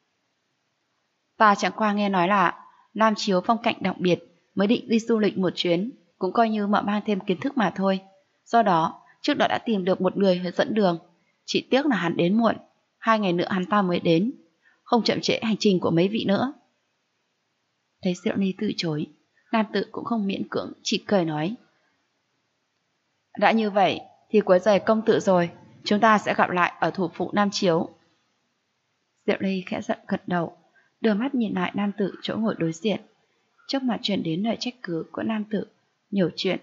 Ta chẳng qua nghe nói là Nam Chiếu phong cảnh đặc biệt, mới định đi du lịch một chuyến, cũng coi như mở mang thêm kiến thức mà thôi. Do đó, trước đó đã tìm được một người dẫn đường. Chỉ tiếc là hắn đến muộn, 2 ngày nữa hắn ta mới đến, không chậm trễ hành trình của mấy vị nữa. Thấy Diệu Ly từ chối, nam tử cũng không miễn cưỡng, chỉ cười nói. Đã như vậy thì quấy rầy công tử rồi, chúng ta sẽ gặp lại ở thủ phủ Nam Chiếu. Diệu Ly khẽ giận gật đầu, đưa mắt nhìn lại nam tử chỗ ngồi đối diện. Trước mặt truyền đến lời trách cứ của nam tử, nhiều chuyện.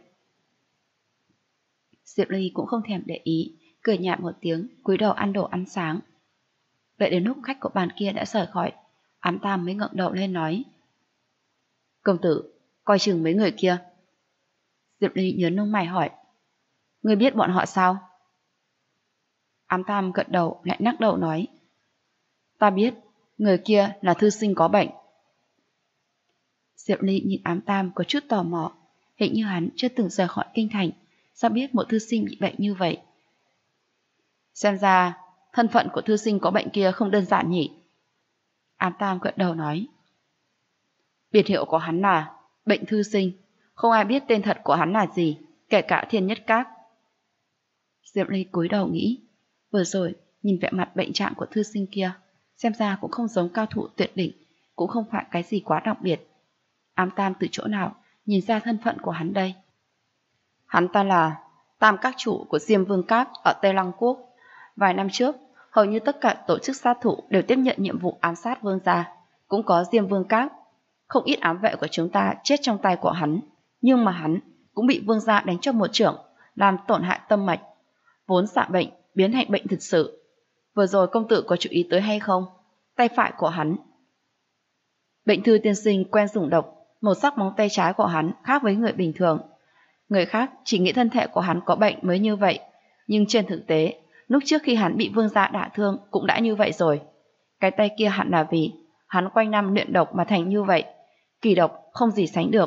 Diệp Ly cũng không thèm để ý, cười nhạt một tiếng, cúi đầu ăn đồ ăn sáng. Đợi đến lúc khách của bàn kia đã rời khỏi, Ám Tam mới ngẩng đầu lên nói. Công tử, coi chừng mấy người kia. Diệp Ly nhớn lông mày hỏi. Ngươi biết bọn họ sao? Ám Tam gật đầu lại lắc đầu nói. Ta biết, người kia là thư sinh có bệnh. Diệp Ly nhìn Ám Tam có chút tò mò, hình như hắn chưa từng rời khỏi kinh thành, sao biết một thư sinh bị bệnh như vậy. Xem ra, thân phận của thư sinh có bệnh kia không đơn giản nhỉ. Ám Tam gật đầu nói. Biệt hiệu của hắn là bệnh thư sinh, không ai biết tên thật của hắn là gì, kể cả Thiên Nhất Các. Diệp Ly cúi đầu nghĩ, vừa rồi nhìn vẻ mặt bệnh trạng của thư sinh kia, xem ra cũng không giống cao thủ tuyệt đỉnh, cũng không phải cái gì quá đặc biệt. Ám Tam từ chỗ nào nhìn ra thân phận của hắn đây? Hắn ta là Tam Các chủ của Diêm Vương Các ở Tây Lăng Quốc. Vài năm trước, hầu như tất cả tổ chức sát thủ đều tiếp nhận nhiệm vụ ám sát vương gia, cũng có Diêm Vương Các. Không ít ám vệ của chúng ta chết trong tay của hắn, nhưng mà hắn cũng bị vương gia đánh cho một chưởng, làm tổn hại tâm mạch, vốn xạ bệnh biến thành bệnh thực sự. Vừa rồi công tử có chú ý tới hay không? Tay phải của hắn. Bệnh thư tiên sinh quen dùng độc, màu sắc móng tay trái của hắn khác với người bình thường. Người khác chỉ nghĩ thân thể của hắn có bệnh mới như vậy, nhưng trên thực tế, lúc trước khi hắn bị vương gia đả thương cũng đã như vậy rồi. Cái tay kia hẳn là vì hắn quanh năm luyện độc mà thành như vậy, kỳ độc không gì sánh được.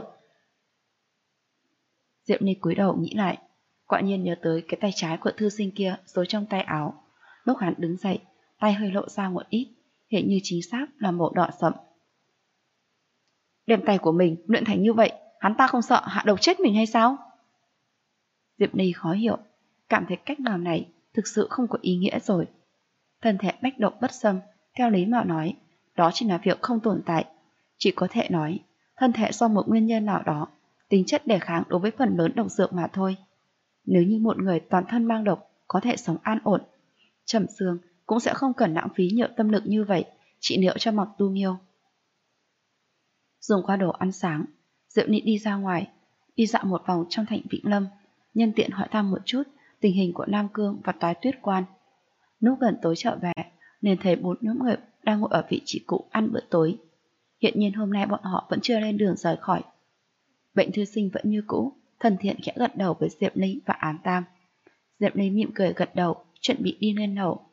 Diệp Ly cúi đầu nghĩ lại, quả nhiên nhớ tới cái tay trái của thư sinh kia giấu trong tay áo. Lúc hắn đứng dậy, tay hơi lộ ra một ít, hiện như chính xác là màu đỏ sậm. Đem tay của mình luyện thành như vậy, hắn ta không sợ hạ độc chết mình hay sao? Diệp Ly khó hiểu, cảm thấy cách làm này thực sự không có ý nghĩa rồi. Thân thể bách độc bất xâm, theo lý mà nói, đó chỉ là việc không tồn tại. Chỉ có thể nói, thân thể do một nguyên nhân nào đó tính chất đề kháng đối với phần lớn độc dược mà thôi. Nếu như một người toàn thân mang độc có thể sống an ổn, Trầm Sương cũng sẽ không cần lãng phí nhiều tâm lực như vậy trị liệu cho Mặc Tu Nghiêu. Dùng qua đồ ăn sáng, Diệu Nị đi ra ngoài, đi dạo một vòng trong thành Vĩnh Lâm, nhân tiện hỏi thăm một chút tình hình của Nam Cương và Toái Tuyết Quan. Lúc gần tối trở về, liền thấy 4 nhóm người đang ngồi ở vị trí cũ ăn bữa tối. Hiện nhiên hôm nay bọn họ vẫn chưa lên đường rời khỏi. Bệnh thư sinh vẫn như cũ, thân thiện khẽ gật đầu với Diệp Ly và Án Tam. Diệp Ly mỉm cười gật đầu, chuẩn bị đi lên lầu.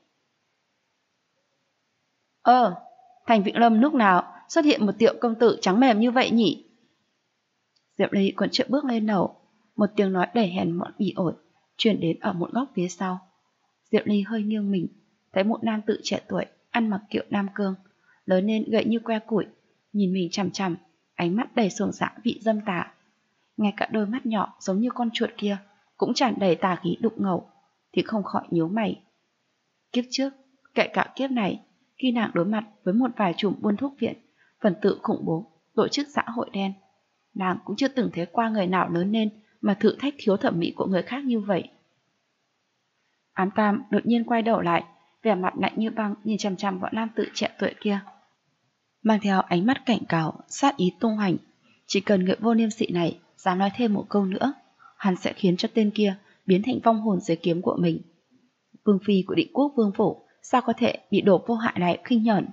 Thành Vĩnh Lâm lúc nào xuất hiện một tiểu công tử trắng mềm như vậy nhỉ? Diệp Ly còn chưa bước lên lầu, một tiếng nói đầy hèn mọn bỉ ổi truyền đến ở một góc phía sau. Diệp Ly hơi nghiêng mình, thấy một nam tử trẻ tuổi ăn mặc kiểu Nam Cương, lớn lên gậy như que củi, nhìn mình chằm chằm, ánh mắt đầy xuồng dã vị dâm tà. Ngay cả đôi mắt nhỏ giống như con chuột kia cũng tràn đầy tà khí đục ngầu, thì không khỏi nhíu mày. Kiếp trước, kể cả kiếp này, khi nàng đối mặt với một vài chùm buôn thuốc viện, phần tử khủng bố, tổ chức xã hội đen, nàng cũng chưa từng thấy qua người nào lớn lên mà thử thách thiếu thẩm mỹ của người khác như vậy. Án Tam đột nhiên quay đầu lại, vẻ mặt lạnh như băng nhìn chằm chằm vào nam tử trẻ tuổi kia, mang theo ánh mắt cảnh cáo, sát ý tung hành. Chỉ cần người vô liêm sỉ này dám nói thêm một câu nữa, hắn sẽ khiến cho tên kia biến thành vong hồn dưới kiếm của mình. Vương phi của Định Quốc Vương phủ sao có thể bị đồ vô hại này khinh nhẫn?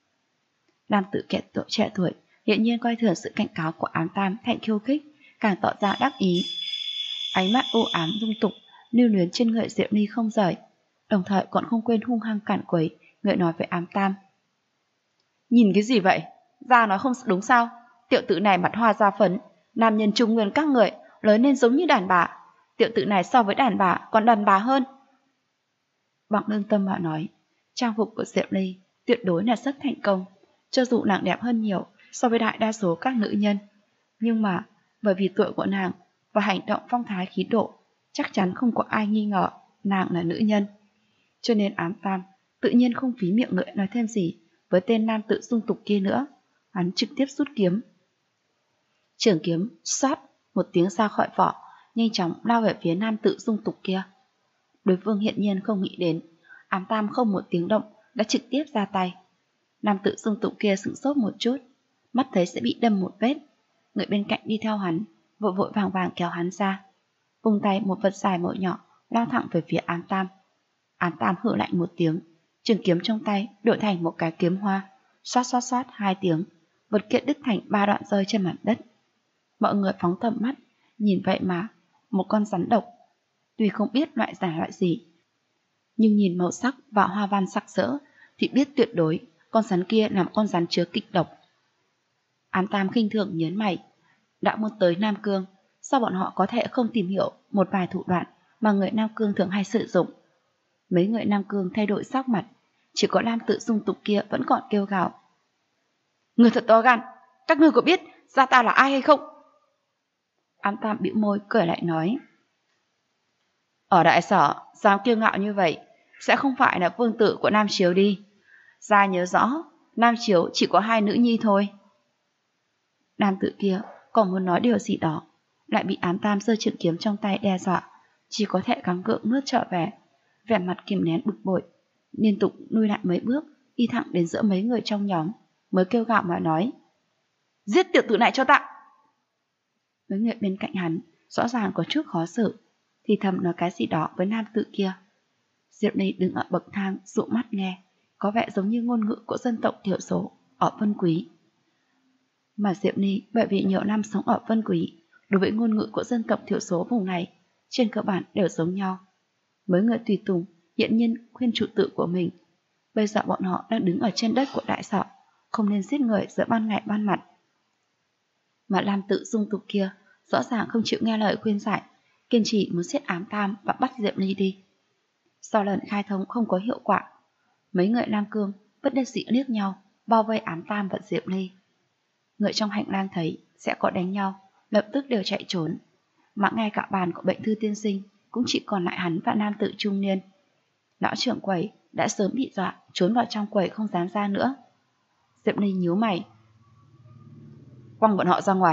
Nam tử trẻ tuổi hiện nhiên coi thường sự cảnh cáo của Án Tam thành khiêu khích, càng tỏ ra đắc ý. Ánh mắt u ám dung tục lưu luyến trên người Diệu Ly không rời, đồng thời còn không quên hung hăng cản quấy, người nói với Án Tam. Nhìn cái gì vậy? Ra nói không đúng sao? Tiểu tử này mặt hoa da phấn, nam nhân trung nguyên các người, lớn lên giống như đàn bà. Tiểu tử này so với đàn bà còn đàn bà hơn. Bằng lương tâm mà nói, trang phục của Diệu Ly tuyệt đối là rất thành công, cho dù nàng đẹp hơn nhiều so với đại đa số các nữ nhân. Nhưng mà bởi vì tuổi của nàng và hành động phong thái khí độ, chắc chắn không có ai nghi ngờ nàng là nữ nhân. Cho nên Án Tam tự nhiên không phí miệng lưỡi nói thêm gì với tên nam tự dung tục kia nữa. Hắn trực tiếp rút kiếm. Trường kiếm xoát một tiếng ra khỏi vỏ, nhanh chóng lao về phía nam tự dung tục kia. Đối phương hiện nhiên không nghĩ đến, Án Tam không một tiếng động đã trực tiếp ra tay. Nam tự dung tục kia sửng sốt một chút, mắt thấy sẽ bị đâm một vết. Người bên cạnh đi theo hắn vội vội vàng vàng kéo hắn ra, vung tay một vật dài mỡ nhỏ lao thẳng về phía Án Tam. Án Tam hừ lạnh một tiếng, trường kiếm trong tay đổi thành một cái kiếm hoa, xoát xoát xoát 2 tiếng, vật kiện đứt thành 3 đoạn rơi trên mặt đất. Mọi người phóng tầm mắt, nhìn vậy mà một con rắn độc, tuy không biết loại gì, nhưng nhìn màu sắc và hoa văn sặc sỡ thì biết tuyệt đối con rắn kia là một con rắn chứa kịch độc. Án Tam khinh thường nhớn mày, đã muốn tới Nam Cương, sao bọn họ có thể không tìm hiểu một vài thủ đoạn mà người Nam Cương thường hay sử dụng? Mấy người Nam Cương thay đổi sắc mặt, chỉ có nam tự dung tục kia vẫn còn kêu gào. Người thật to gan, các ngươi có biết ra ta là ai hay không? Án Tam bĩu môi cười lại nói. Ở đại sở, dám kiêu ngạo như vậy, sẽ không phải là vương tử của Nam Chiếu đi. Gia nhớ rõ, Nam Chiếu chỉ có 2 nữ nhi thôi. Nam tử kia còn muốn nói điều gì đó, lại bị Án Tam giơ trường kiếm trong tay đe dọa, chỉ có thể gắng gượng nuốt trở về, vẻ mặt kìm nén bực bội, liên tục lui lại mấy bước, đi thẳng đến giữa mấy người trong nhóm, mới kêu gạo mà nói. Giết tiểu tử này cho ta! Mấy người bên cạnh hắn rõ ràng có chút khó xử, thì thầm nói cái gì đó với nam tử kia. Diệp Ly đứng ở bậc thang dụ mắt nghe, có vẻ giống như ngôn ngữ của dân tộc thiểu số ở Vân Quý. Mà Diệp Ly bởi vì nhiều năm sống ở Vân Quý, đối với ngôn ngữ của dân tộc thiểu số vùng này trên cơ bản đều giống nhau. Mấy người tùy tùng hiện nhiên khuyên chủ tử của mình, bây giờ bọn họ đang đứng ở trên đất của đại sở, không nên giết người giữa ban ngày ban mặt. Mà Lam tự dung tục kia rõ ràng không chịu nghe lời khuyên giải, kiên trì muốn giết Án Tam và bắt Diệp Ly đi. Sau lần khai thông không có hiệu quả, mấy người Nam Cương bất đắc dĩ liếc nhau, bao vây Án Tam và Diệp Ly. Người trong hành lang thấy sẽ có đánh nhau, lập tức đều chạy trốn, mà ngay cả bàn của bệnh thư tiên sinh cũng chỉ còn lại hắn và nam tự trung niên. Lão trưởng quầy đã sớm bị dọa, trốn vào trong quầy không dám ra nữa. Diệp Ly nhíu mày. Quăng bọn họ ra ngoài.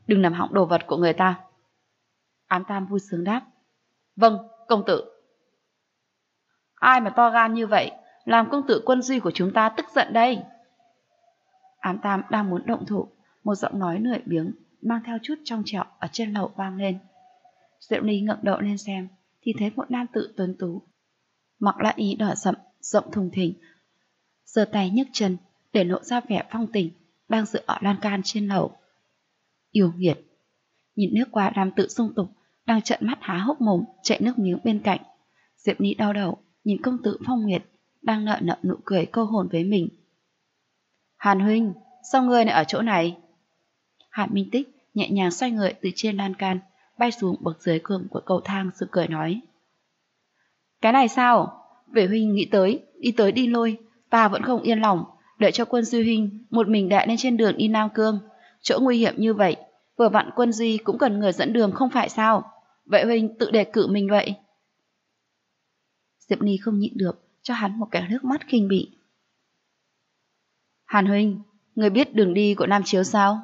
đừng làm hỏng đồ vật của người ta. Ám Tam vui sướng đáp. Vâng, công tử. Ai mà to gan như vậy, làm công tử Quân Duy của chúng ta tức giận đây. Ám Tam đang muốn động thủ, một giọng nói lười biếng mang theo chút trong trẻo ở trên lầu vang lên. Diệu Ni ngẩng đầu lên xem, thì thấy một nam tử tuấn tú, mặc lại y đỏ sậm, rộng thùng thình, giơ tay nhấc chân để lộ ra vẻ phong tình, đang dựa ở lan can trên lầu. Yêu nghiệt! Nhìn nước qua nam tử sung tục, đang trợn mắt há hốc mồm, chạy nước miếng bên cạnh. Diệp Ni đau đầu, nhìn công tử Phong Nguyệt, đang nở nụ cười câu hồn với mình. Hàn huynh, sao ngươi lại ở chỗ này? Hàn Minh Tích nhẹ nhàng xoay người từ trên lan can, bay xuống bậc dưới cùng của cầu thang rồi cười nói. Cái này sao? Vệ huynh nghĩ tới, đi tới đi lui, ta vẫn không yên lòng, đợi cho Quân Duy huynh một mình đại lên trên đường đi Nam Cương. Chỗ nguy hiểm như vậy, vừa vặn Quân Duy cũng cần người dẫn đường không phải sao? Vệ huynh tự đề cử mình vậy. Diệp Ni không nhịn được, cho hắn một cái nước mắt khinh bỉ. Hàn huynh, người biết đường đi của Nam Chiếu sao?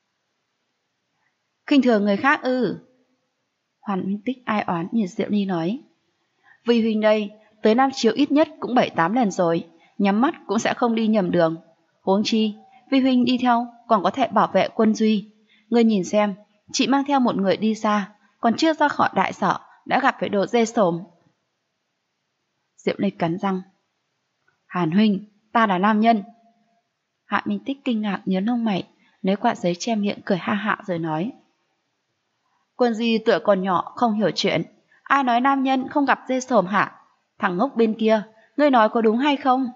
Khinh thường người khác ư? Hoàn Minh Tích ai oán nhìn Diệu Ni nói. Vì huynh đây, tới Nam Chiếu ít nhất cũng 7-8 lần rồi, nhắm mắt cũng sẽ không đi nhầm đường. Huống chi, vì huynh đi theo còn có thể bảo vệ Quân Duy. Ngươi nhìn xem, chị mang theo một người đi xa, còn chưa ra khỏi đại sở, đã gặp phải đồ dê sồm. Diệu Ni cắn răng. Hàn huynh, ta là nam nhân. Hạ Minh Tích kinh ngạc nhớ lông mày, lấy quạt giấy che miệng cười ha hạ rồi nói. Quân Duy tuổi còn nhỏ không hiểu chuyện, ai nói nam nhân không gặp dê sồm hả? Thằng ngốc bên kia, ngươi nói có đúng hay không?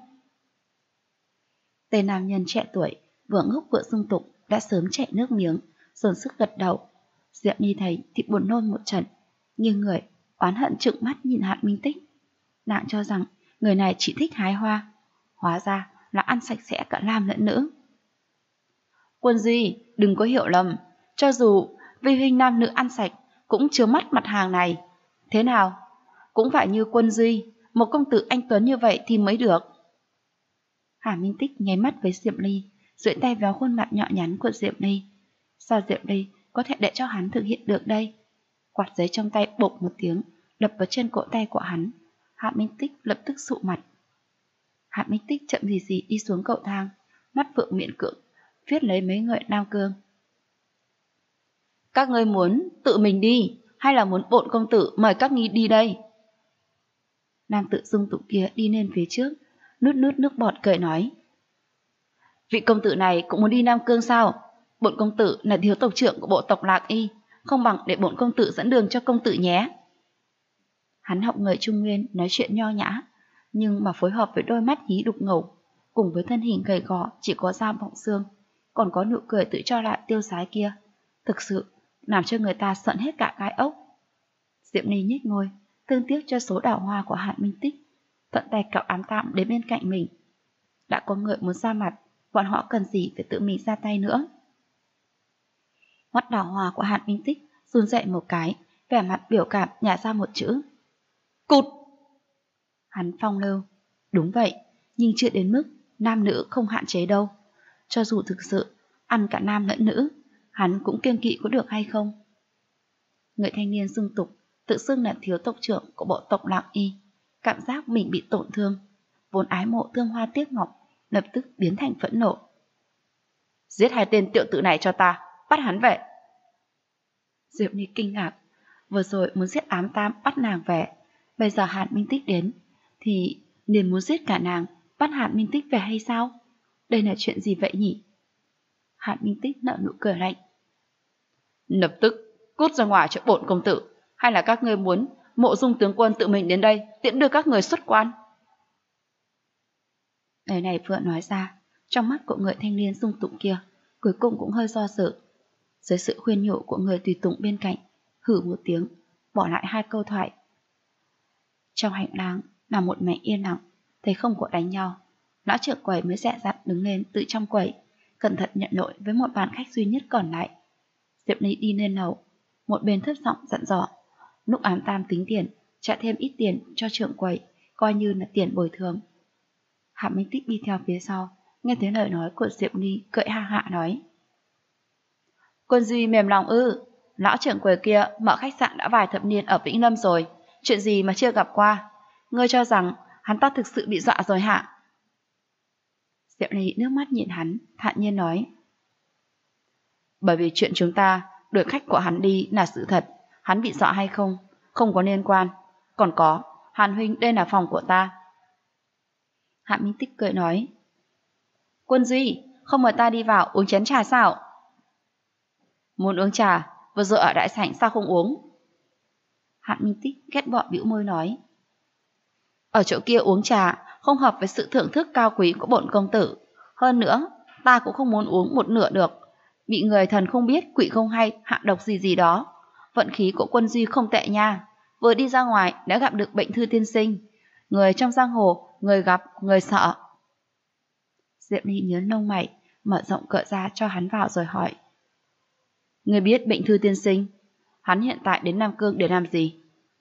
Tên nam nhân trẻ tuổi, vừa ngốc vừa sung tục, đã sớm chạy nước miếng, dồn sức gật đầu. Diệu Ni thấy thì buồn nôn một trận, nghiêng người, oán hận trừng mắt nhìn Hạ Minh Tích. Nàng cho rằng người này chỉ thích hái hoa, hóa ra là ăn sạch sẽ cả nam lẫn nữ. Quân Duy, đừng có hiểu lầm, cho dù vi huynh nam nữ ăn sạch cũng chứa mắt mặt hàng này. Thế nào? Cũng phải như Quân Duy, một công tử anh tuấn như vậy thì mới được. Hà Minh Tích nháy mắt với Diệp Ly, duỗi tay véo khuôn mặt nhỏ nhắn của Diệp Ly. Sao Diệp Ly có thể để cho hắn thực hiện được đây? Quạt giấy trong tay bộp một tiếng, đập vào chân cổ tay của hắn. Hạ Minh Tích lập tức sụ mặt. Hạ Minh Tích chậm gì gì đi xuống cầu thang, mắt phượng miễn cưỡng viết lấy mấy người Nam Cương. Các ngươi muốn tự mình đi, hay là muốn bổn công tử mời các ngươi đi đây? Nam tử dung tục kia đi lên phía trước, nuốt nước bọt cười nói. Vị công tử này cũng muốn đi Nam Cương sao? Bổn công tử là thiếu tộc trưởng của bộ tộc Lạc Y, không bằng để bổn công tử dẫn đường cho công tử nhé. Hắn học người Trung Nguyên nói chuyện nho nhã, nhưng mà phối hợp với đôi mắt hí đục ngầu, cùng với thân hình gầy gò chỉ có da bọng xương, còn có nụ cười tự cho lại tiêu sái kia, thực sự làm cho người ta sợn hết cả gai ốc. Diệp Ni nhếch môi, thương tiếc cho số đào hoa của Hạ Minh Tích, thuận tay cạo Ám Tam đến bên cạnh mình. Đã có người muốn ra mặt, bọn họ cần gì phải tự mình ra tay nữa. Mắt đào hoa của Hạ Minh Tích run rẩy một cái, vẻ mặt biểu cảm nhả ra một chữ. Cụt! Hắn phong lưu. Đúng vậy, nhưng chưa đến mức nam nữ không hạn chế đâu. Cho dù thực sự ăn cả nam lẫn nữ, hắn cũng kiêng kỵ có được hay không? Người thanh niên xưng tục, tự xưng là thiếu tộc trưởng của bộ tộc Lạc Y, cảm giác mình bị tổn thương, vốn ái mộ thương hoa tiếc ngọc, lập tức biến thành phẫn nộ. Giết hai tên tiểu tử này cho ta, bắt hắn về. Diệp Ni kinh ngạc, vừa rồi muốn giết Ám Tam bắt nàng về, bây giờ Hàn Minh Tích đến, thì liền muốn giết cả nàng, bắt Hàn Minh Tích về hay sao? Đây là chuyện gì vậy nhỉ? Hàn Minh Tích nở nụ cười lạnh. Lập tức cút ra ngoài cho bổn công tử, hay là các ngươi muốn Mộ Dung tướng quân tự mình đến đây tiễn đưa các người xuất quan? Lời này vừa nói ra, trong mắt của người thanh niên sung tụng kia cuối cùng cũng hơi do dự. Dưới sự khuyên nhủ của người tùy tùng bên cạnh, hử một tiếng, bỏ lại hai câu thoại. Trong hành lang là một mảnh yên lặng, thấy không có đánh nhau, lão trưởng quầy mới dè dặt đứng lên tự trong quầy, cẩn thận nhận lỗi với một bàn khách duy nhất còn lại. Diệp Ly đi lên lầu, một bên thấp giọng dặn dò, lúc Ám Tam tính tiền, trả thêm ít tiền cho trưởng quầy, coi như là tiền bồi thường. Hạ Minh Tích đi theo phía sau, nghe thấy lời nói của Diệp Ly cười ha hạ nói. Quân Duy mềm lòng ư? Lão trưởng quầy kia mở khách sạn đã vài thập niên ở Vĩnh Lâm rồi, chuyện gì mà chưa gặp qua? Ngươi cho rằng hắn ta thực sự bị dọa rồi hả? Diệp Ly nước mắt nhìn hắn, thản nhiên nói. Bởi vì chuyện chúng ta đuổi khách của hắn đi là sự thật, hắn bị dọa hay không, không có liên quan. Còn có, Hàn huynh, đây là phòng của ta. Hạ Minh Tích cười nói. Quân Duy, không mời ta đi vào uống chén trà sao? Muốn uống trà, vừa rồi ở đại sảnh sao không uống? Hạ Minh Tích ghét bỏ bĩu môi nói. Ở chỗ kia uống trà không hợp với sự thưởng thức cao quý của bổn công tử. Hơn nữa, ta cũng không muốn uống một nửa được. Bị người thần không biết, quỷ không hay, hạ độc gì gì đó. Vận khí của Quân Duy không tệ nha. Vừa đi ra ngoài đã gặp được Bệnh Thư tiên sinh. Người trong giang hồ, người gặp, người sợ. Diệp Ly nhớ lông mày, mở rộng cỡ ra cho hắn vào rồi hỏi. Người biết Bệnh Thư tiên sinh? Hắn hiện tại đến Nam Cương để làm gì?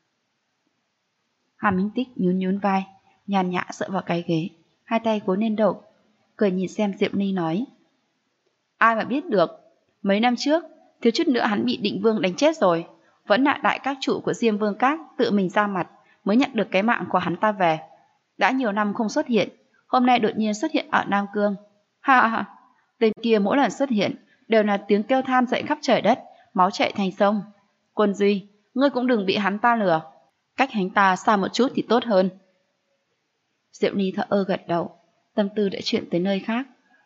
Hà Minh Tích nhún vai, nhàn nhã dựa vào cái ghế, hai tay gối lên đầu, cười nhìn xem Diệp Ly nói. Ai mà biết được, mấy năm trước, thiếu chút nữa hắn bị Định Vương đánh chết rồi. Vẫn là đại các chủ của Diêm Vương Các tự mình ra mặt mới nhận được cái mạng của hắn ta về. Đã nhiều năm không xuất hiện, hôm nay đột nhiên xuất hiện ở Nam Cương. Ha ha, tên kia mỗi lần xuất hiện đều là tiếng kêu than dậy khắp trời đất, máu chảy thành sông. Quân Duy, ngươi cũng đừng bị hắn ta lừa. Cách hắn ta xa một chút thì tốt hơn. Diệu Ly thở ơ gật đầu, tâm tư đã chuyển tới nơi khác.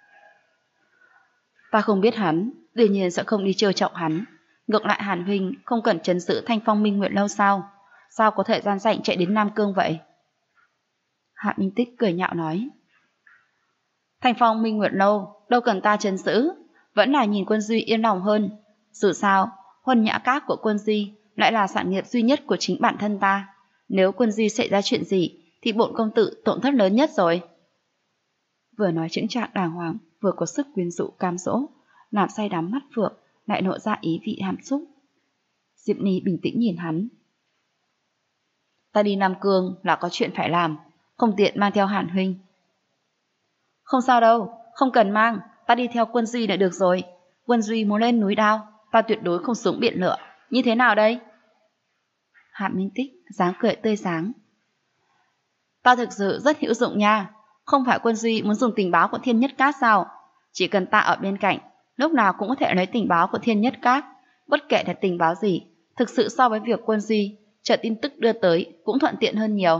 Ta không biết hắn, đương nhiên sẽ không đi trêu chọc hắn. Ngược lại Hàn huynh không cần trấn giữ Thanh Phong Minh Nguyệt lâu sao? Sao có thời gian rảnh chạy đến Nam Cương vậy? Hạ Minh Tích cười nhạo nói. Thanh Phong Minh Nguyệt lâu đâu cần ta trấn giữ, vẫn là nhìn Quân Duy yên lòng hơn. Dù sao, Huân Nhã Các của Quân Duy lại là sản nghiệp duy nhất của chính bản thân ta. Nếu Quân Duy xảy ra chuyện gì thì bổn công tử tổn thất lớn nhất rồi. Vừa nói chững chạc đàng hoàng, vừa có sức quyến rũ cam dỗ, làm say đắm mắt phượng, lại nộ ra ý vị hàm xúc. Diệp Ni bình tĩnh nhìn hắn. Ta đi Nam Cương là có chuyện phải làm, không tiện mang theo Hàn huynh. Không sao đâu, không cần mang, ta đi theo Quân Duy là được rồi. Quân Duy muốn lên núi Đao, ta tuyệt đối không xuống biển lửa. Như thế nào đây? Hạ Minh Tích dáng cười tươi sáng. Ta thực sự rất hữu dụng nha. Không phải Quân Duy muốn dùng tình báo của Thiên Nhất Các sao? Chỉ cần ta ở bên cạnh, lúc nào cũng có thể lấy tình báo của Thiên Nhất Các. Bất kể là tình báo gì, thực sự so với việc Quân Duy chờ tin tức đưa tới cũng thuận tiện hơn nhiều.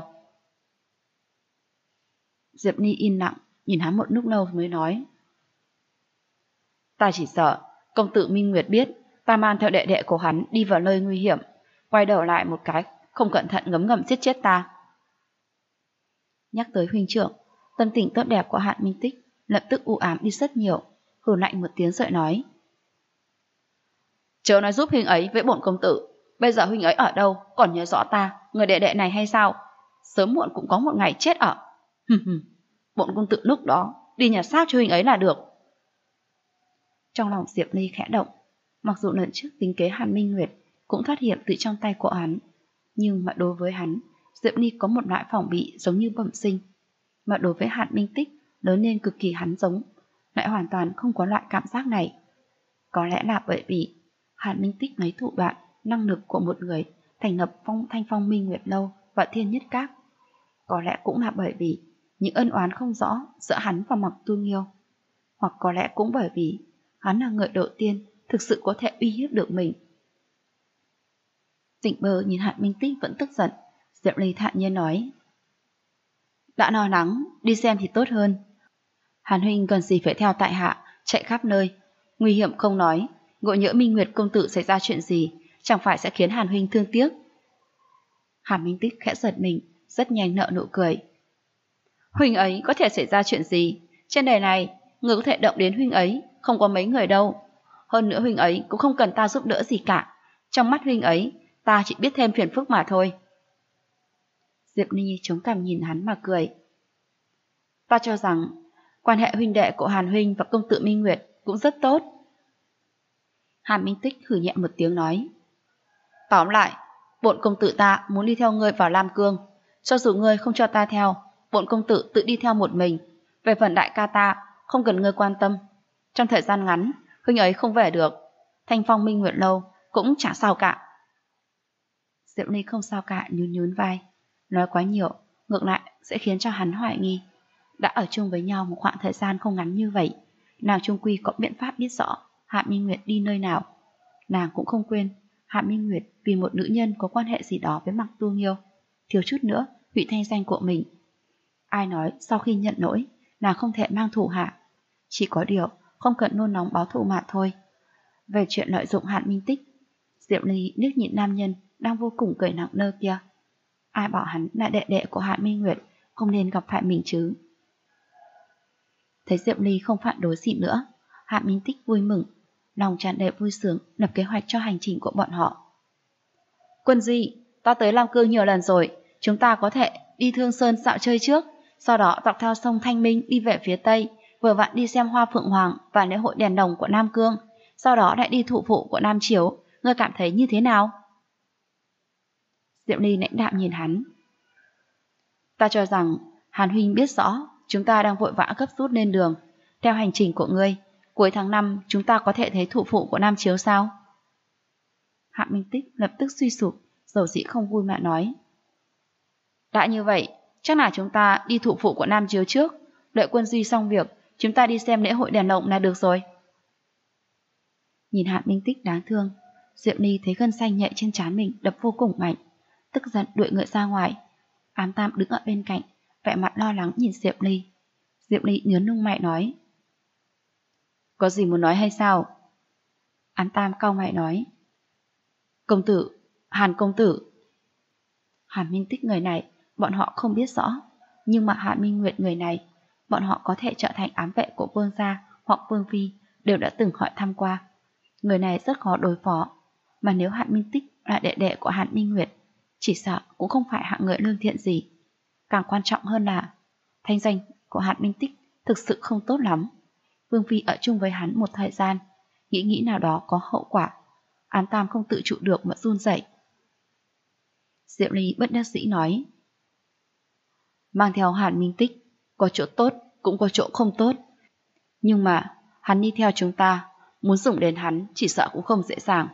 Diệp Ni im lặng, nhìn hắn một lúc lâu mới nói. Ta chỉ sợ công tử Minh Nguyệt biết ta mang theo đệ đệ của hắn đi vào nơi nguy hiểm, quay đầu lại một cái không cẩn thận ngấm ngầm giết chết ta. Nhắc tới huynh trưởng, tâm tình tốt đẹp của Hạn Minh Tích lập tức u ám đi rất nhiều, hừ lạnh một tiếng rồi nói. Chớ nói giúp huynh ấy với bổn công tử, bây giờ huynh ấy ở đâu còn nhớ rõ ta, người đệ đệ này hay sao? Sớm muộn cũng có một ngày chết ở. Bổn công tử lúc đó đi nhà xác cho huynh ấy là được. Trong lòng Diệp Ly khẽ động, mặc dù lần trước tính kế Hàn Minh Nguyệt cũng thoát hiểm từ trong tay của hắn, nhưng mà đối với hắn, Diệp Ly có một loại phòng bị giống như bẩm sinh, mà đối với Hàn Minh Tích lớn lên cực kỳ hắn giống, lại hoàn toàn không có loại cảm giác này. Có lẽ là bởi vì Hàn Minh Tích lấy thủ đoạn, năng lực của một người thành lập Thanh Phong Minh Nguyệt lâu và Thiên Nhất Các. Có lẽ cũng là bởi vì những ân oán không rõ giữa hắn và Mặc Tu Nghiêu, hoặc có lẽ cũng bởi vì hắn là người đầu tiên thực sự có thể uy hiếp được mình. Tỉnh bơ nhìn Hàn Minh Tích vẫn tức giận, Diệp Ly thản nhiên nói. Đã lo lắng, đi xem thì tốt hơn. Hàn huynh cần gì phải theo tại hạ, chạy khắp nơi. Nguy hiểm không nói, ngộ nhỡ Minh Nguyệt công tử xảy ra chuyện gì, chẳng phải sẽ khiến Hàn huynh thương tiếc. Hàn Minh Tích khẽ giật mình, rất nhanh nở nụ cười. Huynh ấy có thể xảy ra chuyện gì? Trên đời này, người có thể động đến huynh ấy, không có mấy người đâu. Hơn nữa huynh ấy cũng không cần ta giúp đỡ gì cả. Trong mắt huynh ấy, ta chỉ biết thêm phiền phức mà thôi. Diệp Ni chống cằm nhìn hắn mà cười. Ta cho rằng quan hệ huynh đệ của Hàn huynh và công tử Minh Nguyệt cũng rất tốt. Hàn Minh Tích hừ nhẹ một tiếng nói. Tóm lại, bổn công tử ta muốn đi theo ngươi vào Lam Cương. Cho dù ngươi không cho ta theo, bổn công tử tự đi theo một mình. Về phần đại ca ta, không cần ngươi quan tâm. Trong thời gian ngắn, huynh ấy không về được. Thanh Phong Minh Nguyệt Lâu cũng chẳng sao cả. Diệp Ly không sao cả, nhún nhún vai. Nói quá nhiều, ngược lại sẽ khiến cho hắn hoài nghi. Đã ở chung với nhau một khoảng thời gian không ngắn như vậy, nàng chung quy có biện pháp biết rõ Hạ Minh Nguyệt đi nơi nào. Nàng cũng không quên Hạ Minh Nguyệt vì một nữ nhân có quan hệ gì đó với Mạc Tu Nghiêu, thiếu chút nữa hủy thanh danh của mình. Ai nói sau khi nhận lỗi, nàng không thể mang thù Hạ. Chỉ có điều không cần nôn nóng báo thù mà thôi. Về chuyện lợi dụng Hạn Minh Tích, Diệp Ly liếc nhìn nam nhân đang vô cùng cười nặng nơ kia. Ai bảo hắn là đệ đệ của Hạ Minh Nguyệt, không nên gặp phải mình chứ. Thấy Diệp Ly không phản đối gì nữa, Hạ Minh Tích vui mừng, lòng tràn đầy vui sướng lập kế hoạch cho hành trình của bọn họ. Quân Duy, ta tới Lam Cương nhiều lần rồi, chúng ta có thể đi Thương Sơn dạo chơi trước, sau đó dọc theo sông Thanh Minh đi về phía Tây, vừa vặn đi xem hoa phượng hoàng và lễ hội đèn đồng của Nam Cương, sau đó lại đi thụ phụ của Nam Chiếu, ngươi cảm thấy như thế nào? Diệp Ly lãnh đạm nhìn hắn. Ta cho rằng Hàn huynh biết rõ chúng ta đang vội vã gấp rút lên đường. Theo hành trình của ngươi, cuối tháng 5 chúng ta có thể thấy thụ phụ của Nam Chiếu sao? Hạ Minh Tích lập tức suy sụp, dầu dĩ không vui mà nói. Đã như vậy, chắc là chúng ta đi thụ phụ của Nam Chiếu trước, đợi Quân Duy xong việc, chúng ta đi xem lễ hội đèn lồng là được rồi. Nhìn Hạ Minh Tích đáng thương, Diệp Ly thấy gân xanh nhạy trên trán mình đập vô cùng mạnh, tức giận đuổi ngựa ra ngoài. Ám Tam đứng ở bên cạnh, vẻ mặt lo lắng nhìn Diệp Ly. Diệp Ly nhớn lông mày nói. Có gì muốn nói hay sao? Ám Tam cau mày nói. Công tử, Hàn công tử. Hàn Minh Tích người này, bọn họ không biết rõ, nhưng mà Hạ Minh Nguyệt người này, bọn họ có thể trở thành ám vệ của vương gia hoặc vương phi, đều đã từng hỏi thăm qua. Người này rất khó đối phó, mà nếu Hạ Minh Tích là đệ đệ của Hàn Minh Nguyệt, chỉ sợ cũng không phải hạng người lương thiện gì. Càng quan trọng hơn là thanh danh của Hàn Minh Tích thực sự không tốt lắm. Vương phi ở chung với hắn một thời gian, nghĩ nào đó có hậu quả. Ám Tam không tự trụ được mà run rẩy. Diệu Ly bất đắc dĩ nói. Mang theo Hàn Minh Tích, có chỗ tốt cũng có chỗ không tốt. Nhưng mà hắn đi theo chúng ta, muốn dùng đến hắn chỉ sợ cũng không dễ dàng.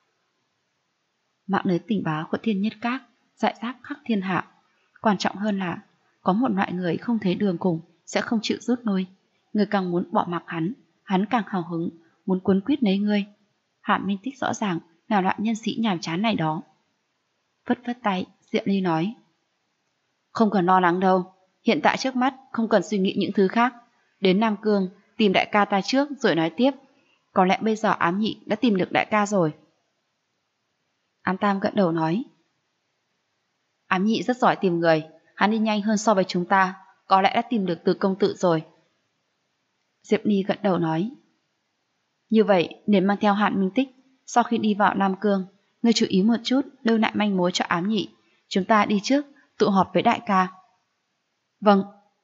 Mạng lưới tình báo của Thiên Nhất Các rải rác khắp thiên hạ. Quan trọng hơn là có một loại người không thấy đường cùng sẽ không chịu rút lui. Người càng muốn bỏ mặc hắn càng hào hứng, muốn cuốn quýt lấy ngươi. Hàn Minh Tích rõ ràng là loại nhân sĩ nhàm chán này đó. Phất phất tay, Diệp Ly nói. Không cần lo lắng đâu, hiện tại trước mắt không cần suy nghĩ những thứ khác. Đến Nam Cương tìm đại ca ta trước rồi nói tiếp. Có lẽ bây giờ Ám Nhị đã tìm được đại ca rồi. Ám Tam gật đầu nói. Ám Nhị rất giỏi tìm người, hắn đi nhanh hơn so với chúng ta, có lẽ đã tìm được Từ công tử rồi. Diệp Ly gật đầu nói. Như vậy nên mang theo Hàn Minh Tích, sau khi đi vào Nam Cương, ngươi chú ý một chút lưu lại manh mối cho Ám Nhị. Chúng ta đi trước, tụ họp với đại ca. Vâng.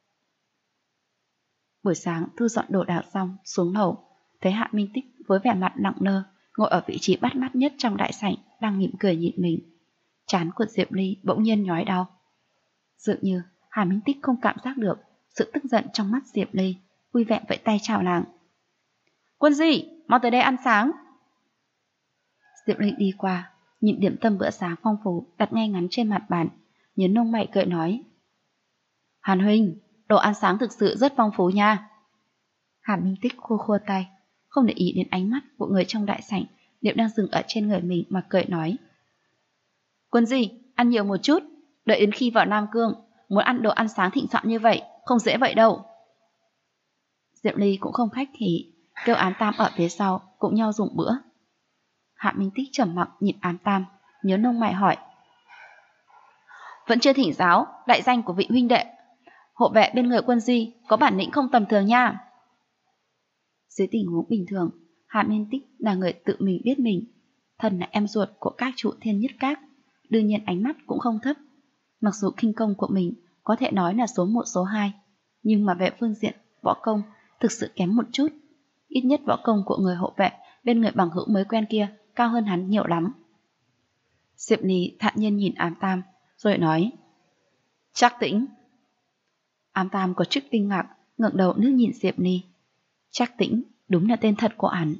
Buổi sáng thu dọn đồ đạc xong, xuống lầu, thấy Hạ Minh Tích với vẻ mặt nặng nơ, ngồi ở vị trí bắt mắt nhất trong đại sảnh, đang mỉm cười nhìn mình. Trán của Diệp Ly bỗng nhiên nhói đau. Dường như Hạ Minh Tích không cảm giác được sự tức giận trong mắt Diệp Ly, vui vẻ vẫy tay chào nàng. Quân Duy, mau tới đây ăn sáng. Diệp Ly đi qua, nhìn điểm tâm bữa sáng phong phú đặt ngay ngắn trên mặt bàn, nhấn nông mày cười nói. Hàn huynh, đồ ăn sáng thực sự rất phong phú nha. Hàn Minh Tích khua khua tay, không để ý đến ánh mắt của người trong đại sảnh đều đang dừng ở trên người mình mà cười nói. Quân Duy, ăn nhiều một chút, đợi đến khi vào Nam Cương, muốn ăn đồ ăn sáng thịnh soạn như vậy, không dễ vậy đâu. Diệp Ly cũng không khách khí, kêu Ám Tam ở phía sau cùng nhau dùng bữa. Hạ Minh Tích trầm mặc nhìn Ám Tam, nhớ nông mày hỏi. Vẫn chưa thỉnh giáo đại danh của vị huynh đệ hộ vệ bên người Quân Duy có bản lĩnh không tầm thường nha. Dưới tình huống bình thường, Hạ Minh Tích là người tự mình biết mình, thân là em ruột của các trụ Thiên Nhất Các, đương nhiên ánh mắt cũng không thấp. Mặc dù khinh công của mình có thể nói là số 1 số 2, nhưng mà về phương diện võ công thực sự kém một chút. Ít nhất võ công của người hộ vệ bên người bằng hữu mới quen kia cao hơn hắn nhiều lắm. Diệp Ly thản nhiên nhìn Ám Tam rồi nói. Trác Tĩnh. Ám Tam có chút kinh ngạc, ngẩng đầu nước nhìn Diệp Ly. Trác Tĩnh đúng là tên thật của hắn.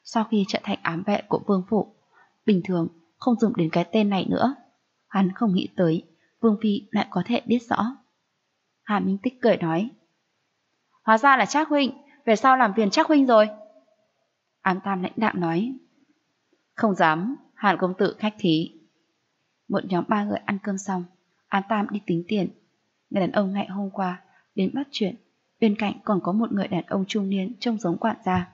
sau khi trở thành ám vệ của vương phủ, bình thường không dùng đến cái tên này nữa. Hắn không nghĩ tới Vương Phi lại có thể biết rõ. Hà Minh Tích cười nói, hóa ra là Trác huynh, về sau làm phiền Trác huynh rồi. Ám Tam lãnh đạm nói, không dám, Hàn công tử khách khí. Một nhóm 3 người ăn cơm xong, Ám Tam đi tính tiền. Người đàn ông ngày hôm qua đến bắt chuyện, bên cạnh còn có một người đàn ông trung niên trông giống quản gia.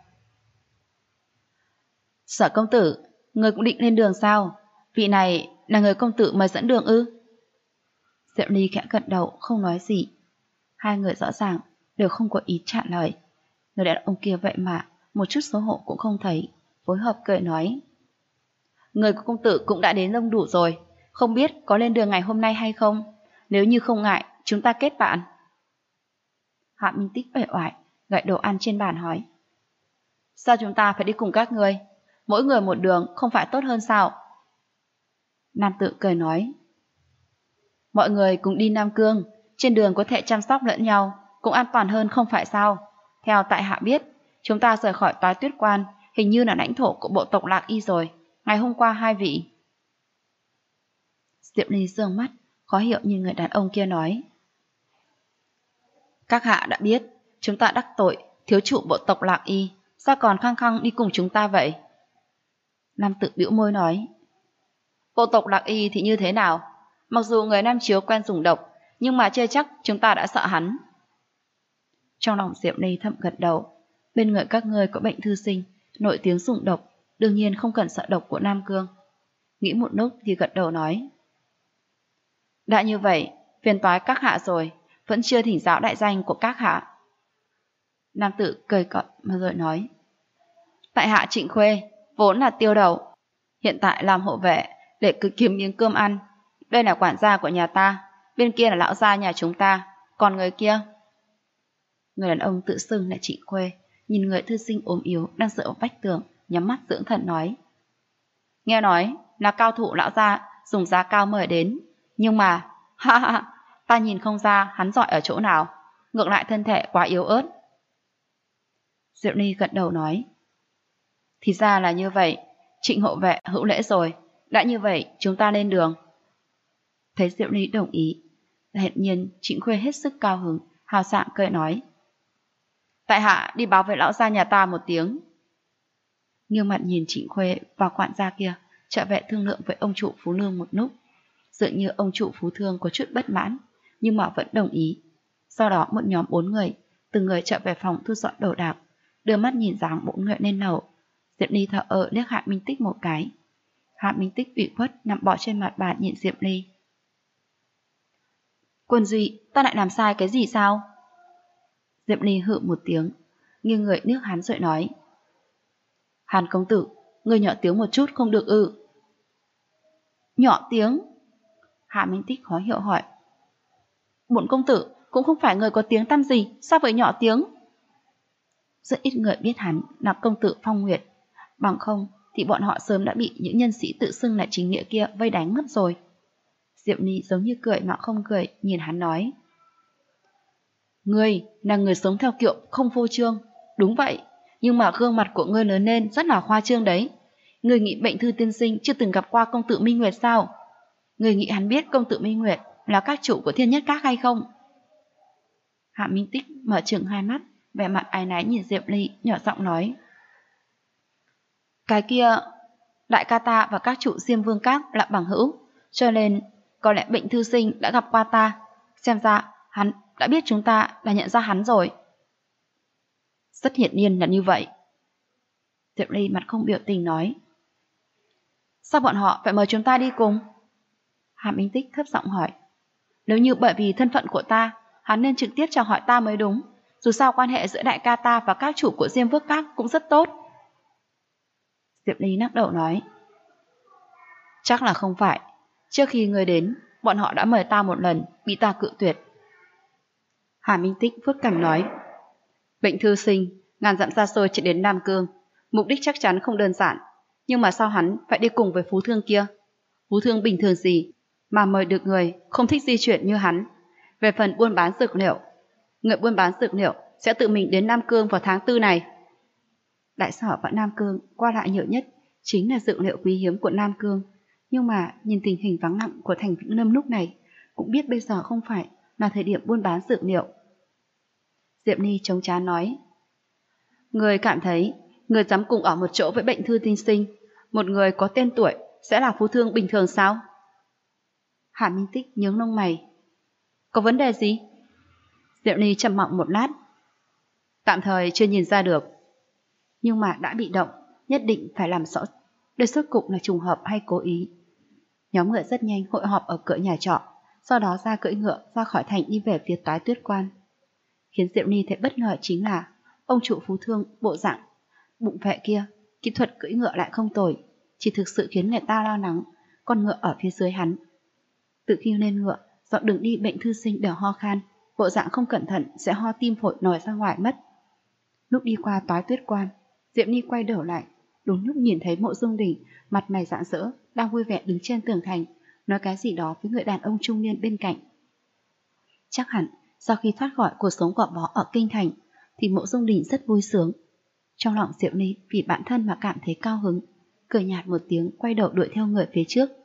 Sở công tử, người cũng định lên đường sao? Vị này là người công tử mời dẫn đường ư? Diệu Ly khẽ gật đầu không nói gì. Hai người rõ ràng đều không có ý trả lời. Người đàn ông kia vậy mà một chút xấu hổ cũng không thấy, phối hợp cười nói, người của công tử cũng đã đến đông đủ rồi, không biết có lên đường ngày hôm nay hay không? Nếu như không ngại, chúng ta kết bạn. Hạ Minh Tích uể oải gậy đồ ăn trên bàn hỏi, sao chúng ta phải đi cùng các ngươi? Mỗi người một đường không phải tốt hơn sao? Nam Tự cười nói, mọi người cùng đi Nam Cương, trên đường có thể chăm sóc lẫn nhau, cũng an toàn hơn không phải sao? Theo tại hạ biết, chúng ta rời khỏi Toái Tuyết Quan, hình như là lãnh thổ của bộ tộc Lạc Y rồi. Ngày hôm qua 2 vị. Diệu Ly dương mắt, khó hiểu như người đàn ông kia nói, các hạ đã biết, chúng ta đắc tội thiếu chủ bộ tộc Lạc Y, sao còn khăng khăng đi cùng chúng ta vậy? Nam Tự bĩu môi nói, bộ tộc Lạc Y thì như thế nào? Mặc dù người Nam Chiếu quen dùng độc, nhưng mà chưa chắc chúng ta đã sợ hắn. Trong lòng Diệu Ly thầm gật đầu, bên người các ngươi có bệnh thư sinh nổi tiếng dùng độc, đương nhiên không cần sợ độc của Nam Cương. Nghĩ một lúc thì gật đầu nói, đã như vậy, phiền toái các hạ rồi, vẫn chưa thỉnh giáo đại danh của các hạ. Nam Tử cười cợt mà rồi nói, tại hạ Trịnh Khuê, vốn là tiêu đầu, hiện tại làm hộ vệ để cứ kiếm miếng cơm ăn. Đây là quản gia của nhà ta, bên kia là lão gia nhà chúng ta, còn người kia. Người đàn ông tự xưng là Trịnh Khuê, nhìn người thư sinh ốm yếu đang dựa vào vách tường, nhắm mắt dưỡng thần nói, nghe nói là cao thủ lão gia dùng giá cao mời đến, nhưng mà ha ha, ta nhìn không ra hắn giỏi ở chỗ nào, ngược lại thân thể quá yếu ớt. Diệu Ly gật đầu nói, thì ra là như vậy, Trịnh hộ vệ hữu lễ rồi, đã như vậy chúng ta lên đường. Thấy Diệu Ly đồng ý, hiển nhiên Trịnh Khuê hết sức cao hứng, hào sảng cười nói, tại hạ đi báo với lão gia nhà ta một tiếng. Nghiêng mặt nhìn Trịnh Khuê và quản gia kia trở về thương lượng với ông chủ Phú Nương một lúc, dường như ông chủ Phú Thương có chút bất mãn, nhưng mà vẫn đồng ý. Sau đó một nhóm 4 người, từng người trở về phòng thu dọn đồ đạc, đưa mắt nhìn dáng 4 người lên lầu. Diệp Ly thở ơ liếc Hạ Minh Tích một cái. Hạ Minh Tích ủy khuất nằm bò trên mặt bàn nhìn Diệp Ly. Quân Duy, ta lại làm sai cái gì sao? Diệp Ly hự một tiếng, nghiêng người nước hắn rồi nói, Hàn công tử, người nhỏ tiếng một chút không được ư? Nhỏ tiếng? Hạ Minh Tích khó hiểu hỏi, bổn công tử cũng không phải người có tiếng tăm gì, sao vậy nhỏ tiếng? Rất ít người biết hắn là công tử Phong Nguyệt, bằng không thì bọn họ sớm đã bị những nhân sĩ tự xưng là chính nghĩa kia vây đánh mất rồi. Diệp Ly giống như cười mà không cười, nhìn hắn nói, ngươi là người sống theo kiểu không phô trương, đúng vậy, nhưng mà gương mặt của ngươi lớn lên rất là khoa trương đấy. Ngươi nghĩ bệnh thư tiên sinh chưa từng gặp qua công tử Minh Nguyệt sao? Ngươi nghĩ hắn biết công tử Minh Nguyệt là các chủ của Thiên Nhất Các hay không? Hạ Minh Tích mở trừng hai mắt, vẻ mặt áy náy nhìn Diệp Ly, nhỏ giọng nói, cái kia, đại ca ta và các chủ Diêm Vương Các là bằng hữu, cho nên có lẽ bệnh thư sinh đã gặp qua ta, xem ra hắn đã biết chúng ta là nhận ra hắn rồi. Rất hiển nhiên là như vậy. Diệp Ly mặt không biểu tình nói, sao bọn họ phải mời chúng ta đi cùng? Hạ Minh Tích thấp giọng hỏi, nếu như bởi vì thân phận của ta, hắn nên trực tiếp chào hỏi ta mới đúng, dù sao quan hệ giữa đại ca ta và các chủ của Diêm Vương Các cũng rất tốt. Diệp Ly lắc đầu nói, chắc là không phải, trước khi ngươi đến, bọn họ đã mời ta một lần, bị ta cự tuyệt. Hà Minh Tích vuốt cằm nói, bệnh thư sinh ngàn dặm xa xôi chạy đến Nam Cương, mục đích chắc chắn không đơn giản, nhưng mà sao hắn phải đi cùng với Phú Thương kia? Phú Thương bình thường gì mà mời được người không thích di chuyển như hắn? Về phần buôn bán dược liệu, người buôn bán dược liệu sẽ tự mình đến Nam Cương vào tháng 4 này. Đại Sở và Nam Cương qua lại nhiều nhất chính là dược liệu quý hiếm của Nam Cương, nhưng mà nhìn tình hình vắng lặng của thành Vĩnh Lâm lúc này, cũng biết bây giờ không phải là thời điểm buôn bán dược liệu. Diệp Ni chống trán nói, người cảm thấy người dám cùng ở một chỗ với bệnh thư tiên sinh, một người có tên tuổi sẽ là phú thương bình thường sao? Hạ Minh Tích nhướng lông mày. Có vấn đề gì? Diệp Ni trầm mặc một lát. Tạm thời chưa nhìn ra được, nhưng mà đã bị động, nhất định phải làm rõ đây rốt cục là trùng hợp hay cố ý. Nhóm người rất nhanh hội họp ở cửa nhà trọ, sau đó ra cưỡi ngựa ra khỏi thành đi về phía Toái Tuyết Quan. Khiến Diệp Ni thấy bất ngờ chính là ông chủ phú thương bộ dạng bụng vệ kia, kỹ thuật cưỡi ngựa lại không tồi, chỉ thực sự khiến người ta lo lắng con ngựa ở phía dưới hắn. Từ khi lên ngựa, dọn đường đi bệnh thư sinh đều ho khan, bộ dạng không cẩn thận sẽ ho tim phổi nổi ra ngoài mất. Lúc đi qua Toái Tuyết Quan, Diệp Ni quay đầu lại, đúng lúc nhìn thấy Mộ Dung Đình mặt mày rạng rỡ đang vui vẻ đứng trên tường thành, nói cái gì đó với người đàn ông trung niên bên cạnh. Chắc hẳn sau khi thoát khỏi cuộc sống gò bó ở kinh thành thì Mộ Dung Đình rất vui sướng. Trong lòng Diệp Ni vì bản thân mà cảm thấy cao hứng, cười nhạt một tiếng quay đầu đuổi theo người phía trước.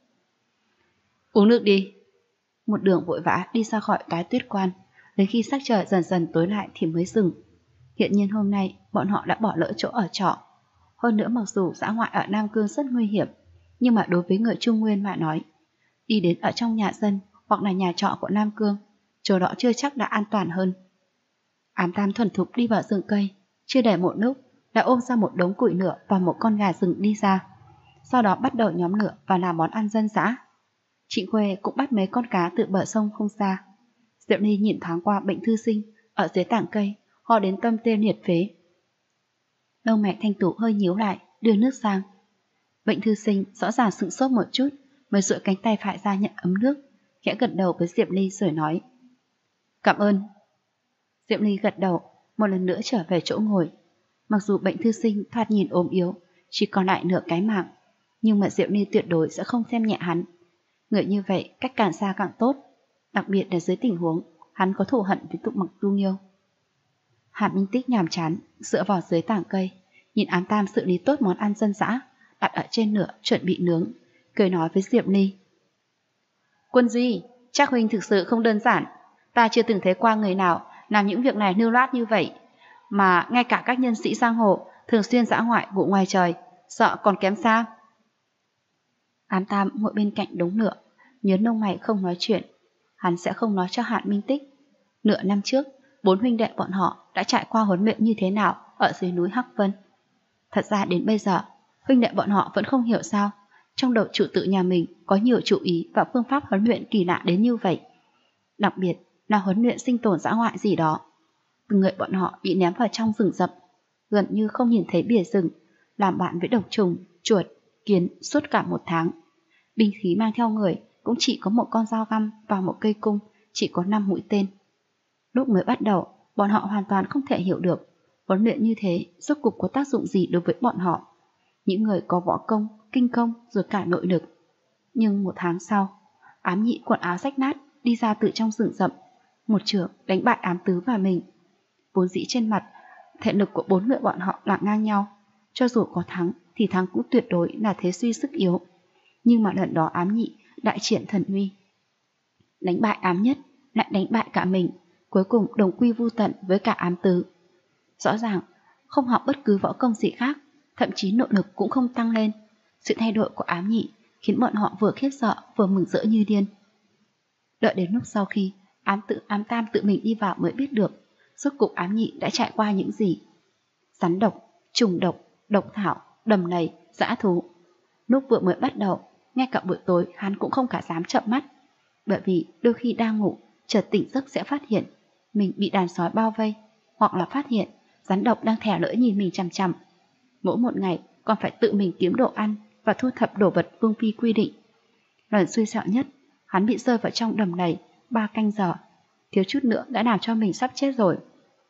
Uống nước đi. Một đường vội vã đi ra khỏi Toái Tuyết Quan, đến khi sắc trời dần dần tối lại thì mới dừng. Hiện nhiên hôm nay bọn họ đã bỏ lỡ chỗ ở trọ. Hơn nữa mặc dù dã ngoại ở Nam Cương rất nguy hiểm, nhưng mà đối với người Trung Nguyên mà nói, đi đến ở trong nhà dân hoặc là nhà trọ của Nam Cương, chỗ đó chưa chắc đã an toàn hơn. Ám Tam thuần thục đi vào rừng cây, chưa để một lúc đã ôm ra một đống củi lửa và một con gà rừng đi ra. Sau đó bắt đầu nhóm lửa và làm món ăn dân dã. Trịnh Khuê cũng bắt mấy con cá từ bờ sông không xa. Diệp Ni nhìn thoáng qua bệnh thư sinh ở dưới tảng cây, ho đến tâm tê liệt phế. Lông mẹ Thanh Tú hơi nhíu lại, đưa nước sang. Bệnh thư sinh rõ ràng sững sốt một chút, mới duỗi cánh tay phải ra nhận ấm nước, khẽ gật đầu với Diệp Ly rồi nói: Cảm ơn. Diệp Ly gật đầu, một lần nữa trở về chỗ ngồi. Mặc dù bệnh thư sinh thoạt nhìn ốm yếu, chỉ còn lại nửa cái mạng, nhưng mà Diệp Ly tuyệt đối sẽ không xem nhẹ hắn. Người như vậy cách càng xa càng tốt, đặc biệt là dưới tình huống hắn có thù hận với Tụng Mặc Tu Nghiêu. Hạ Minh Tích nhàm chán dựa vào dưới tảng cây, nhìn Ám Tam xử lý tốt món ăn dân dã đặt ở trên lửa chuẩn bị nướng, cười nói với Diệp Ly: Quân Duy, Trác huynh thực sự không đơn giản, ta chưa từng thấy qua người nào làm những việc này lưu loát như vậy, mà ngay cả các nhân sĩ giang hồ thường xuyên dã ngoại ngủ ngoài trời, sợ còn kém xa. Ám Tam ngồi bên cạnh đống lửa, nhớn lông mày không nói chuyện. Hắn sẽ không nói cho Hạ Minh Tích nửa năm trước 4 huynh đệ bọn họ đã trải qua huấn luyện như thế nào ở dưới núi Hắc Vân. Thật ra đến bây giờ huynh đệ bọn họ vẫn không hiểu sao trong đầu chủ tự nhà mình có nhiều chủ ý và phương pháp huấn luyện kỳ lạ đến như vậy, đặc biệt là huấn luyện sinh tồn dã ngoại gì đó. Từng người bọn họ bị ném vào trong rừng rậm, gần như không nhìn thấy bìa rừng, làm bạn với độc trùng, chuột, kiến suốt cả 1 tháng. Binh khí mang theo người cũng chỉ có một con dao găm và một cây cung chỉ có 5 mũi tên. Lúc mới bắt đầu, bọn họ hoàn toàn không thể hiểu được huấn luyện như thế rốt cuộc có tác dụng gì đối với bọn họ, những người có võ công, kinh công rồi cả nội lực. Nhưng 1 tháng sau, Ám Nhị quần áo rách nát đi ra từ trong rừng rậm, một chưởng đánh bại Ám Tứ và mình. Vốn dĩ trên mặt thể lực của 4 người bọn họ là ngang nhau, cho dù có thắng thì thắng cũng tuyệt đối là thế suy sức yếu. Nhưng mà lần đó Ám Nhị đại triển thần uy, đánh bại Ám Nhất, lại đánh bại cả mình, cuối cùng đồng quy vu tận với cả Ám Tứ. Rõ ràng không học bất cứ võ công gì khác, thậm chí nội lực cũng không tăng lên. Sự thay đổi của Ám Nhị khiến bọn họ vừa khiếp sợ vừa mừng rỡ như điên. Đợi đến lúc sau khi Ám Tam tự mình đi vào mới biết được rốt cục Ám Nhị đã trải qua những gì. Rắn độc, trùng độc, độc thảo, đầm lầy, dã thú. Lúc vừa mới bắt đầu, ngay cả buổi tối hắn cũng không cả dám chợp mắt, bởi vì đôi khi đang ngủ chợt tỉnh giấc sẽ phát hiện mình bị đàn sói bao vây, hoặc là phát hiện rắn độc đang thè lưỡi nhìn mình chằm chằm. Mỗi một ngày còn phải tự mình kiếm đồ ăn và thu thập đồ vật vương phi quy định. Lần xui xẻo nhất, hắn bị rơi vào trong đầm lầy 3 canh giờ, thiếu chút nữa đã làm cho mình sắp chết rồi.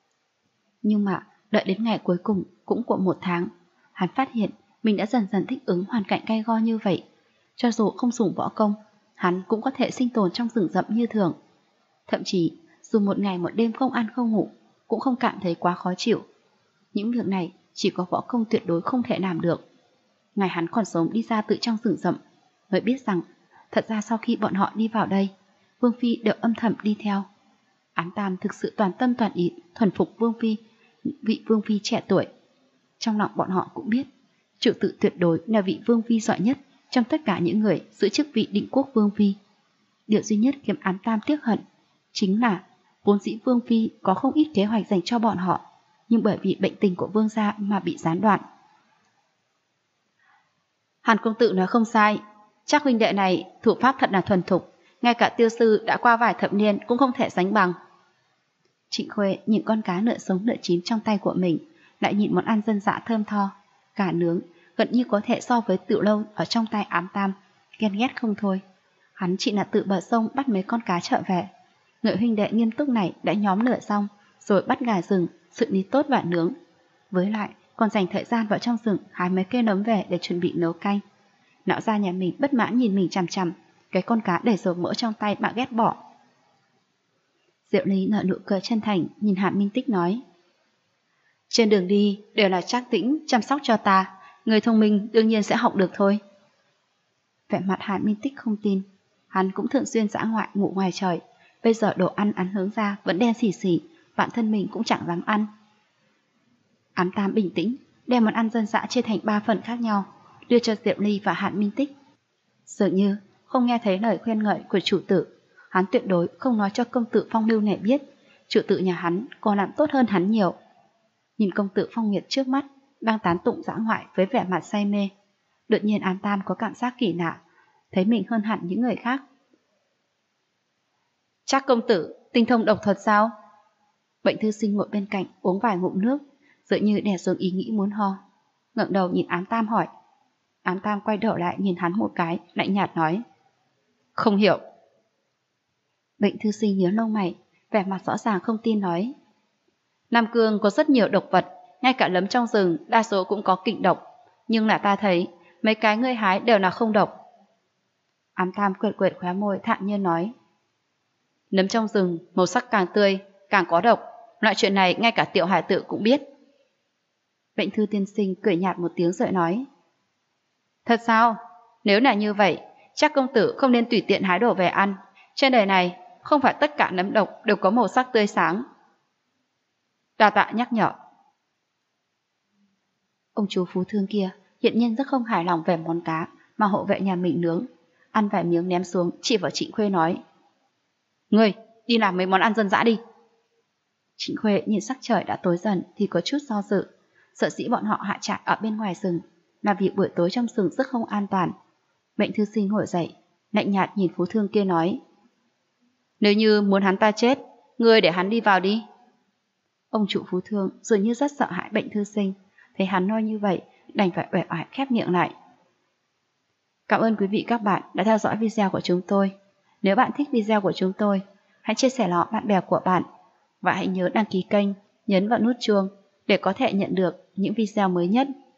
Nhưng mà đợi đến ngày cuối cùng cũng của 1 tháng, hắn phát hiện mình đã dần dần thích ứng hoàn cảnh gay go như vậy. Cho dù không dùng võ công, hắn cũng có thể sinh tồn trong rừng rậm như thường. Thậm chí dù 1 ngày 1 đêm không ăn không ngủ cũng không cảm thấy quá khó chịu. Những việc này chỉ có võ công tuyệt đối không thể làm được. Ngày hắn còn sống đi ra từ trong rừng rậm, mới biết rằng thật ra sau khi bọn họ đi vào đây, Vương Phi đều âm thầm đi theo. Ám Tam thực sự toàn tâm toàn ý thuần phục Vương Phi, vị Vương Phi trẻ tuổi. Trong lòng bọn họ cũng biết, Triệu Tự tuyệt đối là vị Vương Phi giỏi nhất trong tất cả những người giữ chức vị định quốc Vương Phi. Điều duy nhất khiến Ám Tam tiếc hận chính là vốn dĩ Vương Phi có không ít kế hoạch dành cho bọn họ, nhưng bởi vì bệnh tình của Vương gia mà bị gián đoạn. Hàn công tử nói không sai, chắc huynh đệ này thủ pháp thật là thuần thục, ngay cả tiêu sư đã qua vài thập niên cũng không thể sánh bằng. Trịnh Khuê nhìn con cá nửa sống nửa chín trong tay của mình, lại nhìn món ăn dân dã thơm tho, cả nướng, gần như có thể so với tiểu lâu ở trong tay Ám Tam, ghen ghét không thôi. Hắn chỉ là tự bờ sông bắt mấy con cá trở về. Người huynh đệ nghiêm túc này đã nhóm lửa xong, rồi bắt gà rừng, xử lý tốt và nướng. Với lại, còn dành thời gian vào trong rừng hái mấy cây nấm về để chuẩn bị nấu canh. Lão gia nhà mình bất mãn nhìn mình chằm chằm, cái con cá để dầu mỡ trong tay mà ghét bỏ. Diệu Ly nở nụ cười chân thành, nhìn Hạ Minh Tích nói: trên đường đi đều là Trác Tĩnh chăm sóc cho ta, người thông minh đương nhiên sẽ học được thôi. Vẻ mặt Hạ Minh Tích không tin, hắn cũng thường xuyên dã ngoại ngủ ngoài trời, bây giờ đồ ăn hướng ra vẫn đen xỉ xỉ, bản thân mình cũng chẳng dám ăn. Ám Tam bình tĩnh, đem món ăn dân dã chia thành 3 phần khác nhau, đưa cho Diệu Ly và Hạ Minh Tích. Dường như không nghe thấy lời khuyên ngợi của chủ tử, hắn tuyệt đối không nói cho công tử Phong Lưu này biết, chủ tử nhà hắn còn làm tốt hơn hắn nhiều. Nhìn công tử Phong Nguyệt trước mắt, đang tán tụng dã ngoại với vẻ mặt say mê, đột nhiên Ám Tam có cảm giác kỳ lạ, thấy mình hơn hẳn những người khác. Chắc công tử tinh thông độc thuật sao? Bệnh thư sinh ngồi bên cạnh uống vài ngụm nước, dường như đè xuống ý nghĩ muốn ho, ngẩng đầu nhìn Ám Tam hỏi. Ám Tam quay đầu lại nhìn hắn một cái, lạnh nhạt nói: không hiểu. Bệnh thư sinh nhíu lông mày, vẻ mặt rõ ràng không tin nói: Nam Cương có rất nhiều độc vật, ngay cả nấm trong rừng đa số cũng có kịch độc, nhưng là ta thấy mấy cái ngươi hái đều là không độc. Ám Tam quệt quệt khóe môi thản nhiên nói: nấm trong rừng màu sắc càng tươi càng có độc, loại chuyện này ngay cả tiểu hải tử cũng biết. Bệnh thư tiên sinh cười nhạt một tiếng rồi nói: thật sao? Nếu là như vậy, chắc công tử không nên tùy tiện hái đồ về ăn. Trên đời này không phải tất cả nấm độc đều có màu sắc tươi sáng. Đa tạ nhắc nhở. Ông chú phú thương kia hiện nhiên rất không hài lòng về món cá mà hộ vệ nhà mình nướng, ăn vài miếng ném xuống, chỉ vào Trịnh Khuê nói: ngươi đi làm mấy món ăn dân dã đi. Trịnh Khuê nhìn sắc trời đã tối dần thì có chút do dự, sợ dĩ bọn họ hạ trại ở bên ngoài rừng là vì buổi tối trong rừng rất không an toàn. Bệnh thư sinh ngồi dậy, lạnh nhạt nhìn phú thương kia nói: nếu như muốn hắn ta chết, ngươi để hắn đi vào đi. Ông chủ phú thương dường như rất sợ hãi bệnh thư sinh, thấy hắn nói như vậy đành phải uể oải khép miệng lại. Cảm ơn quý vị các bạn đã theo dõi video của chúng tôi. Nếu bạn thích video của chúng tôi, hãy chia sẻ nó bạn bè của bạn và hãy nhớ đăng ký kênh, nhấn vào nút chuông để có thể nhận được những video mới nhất.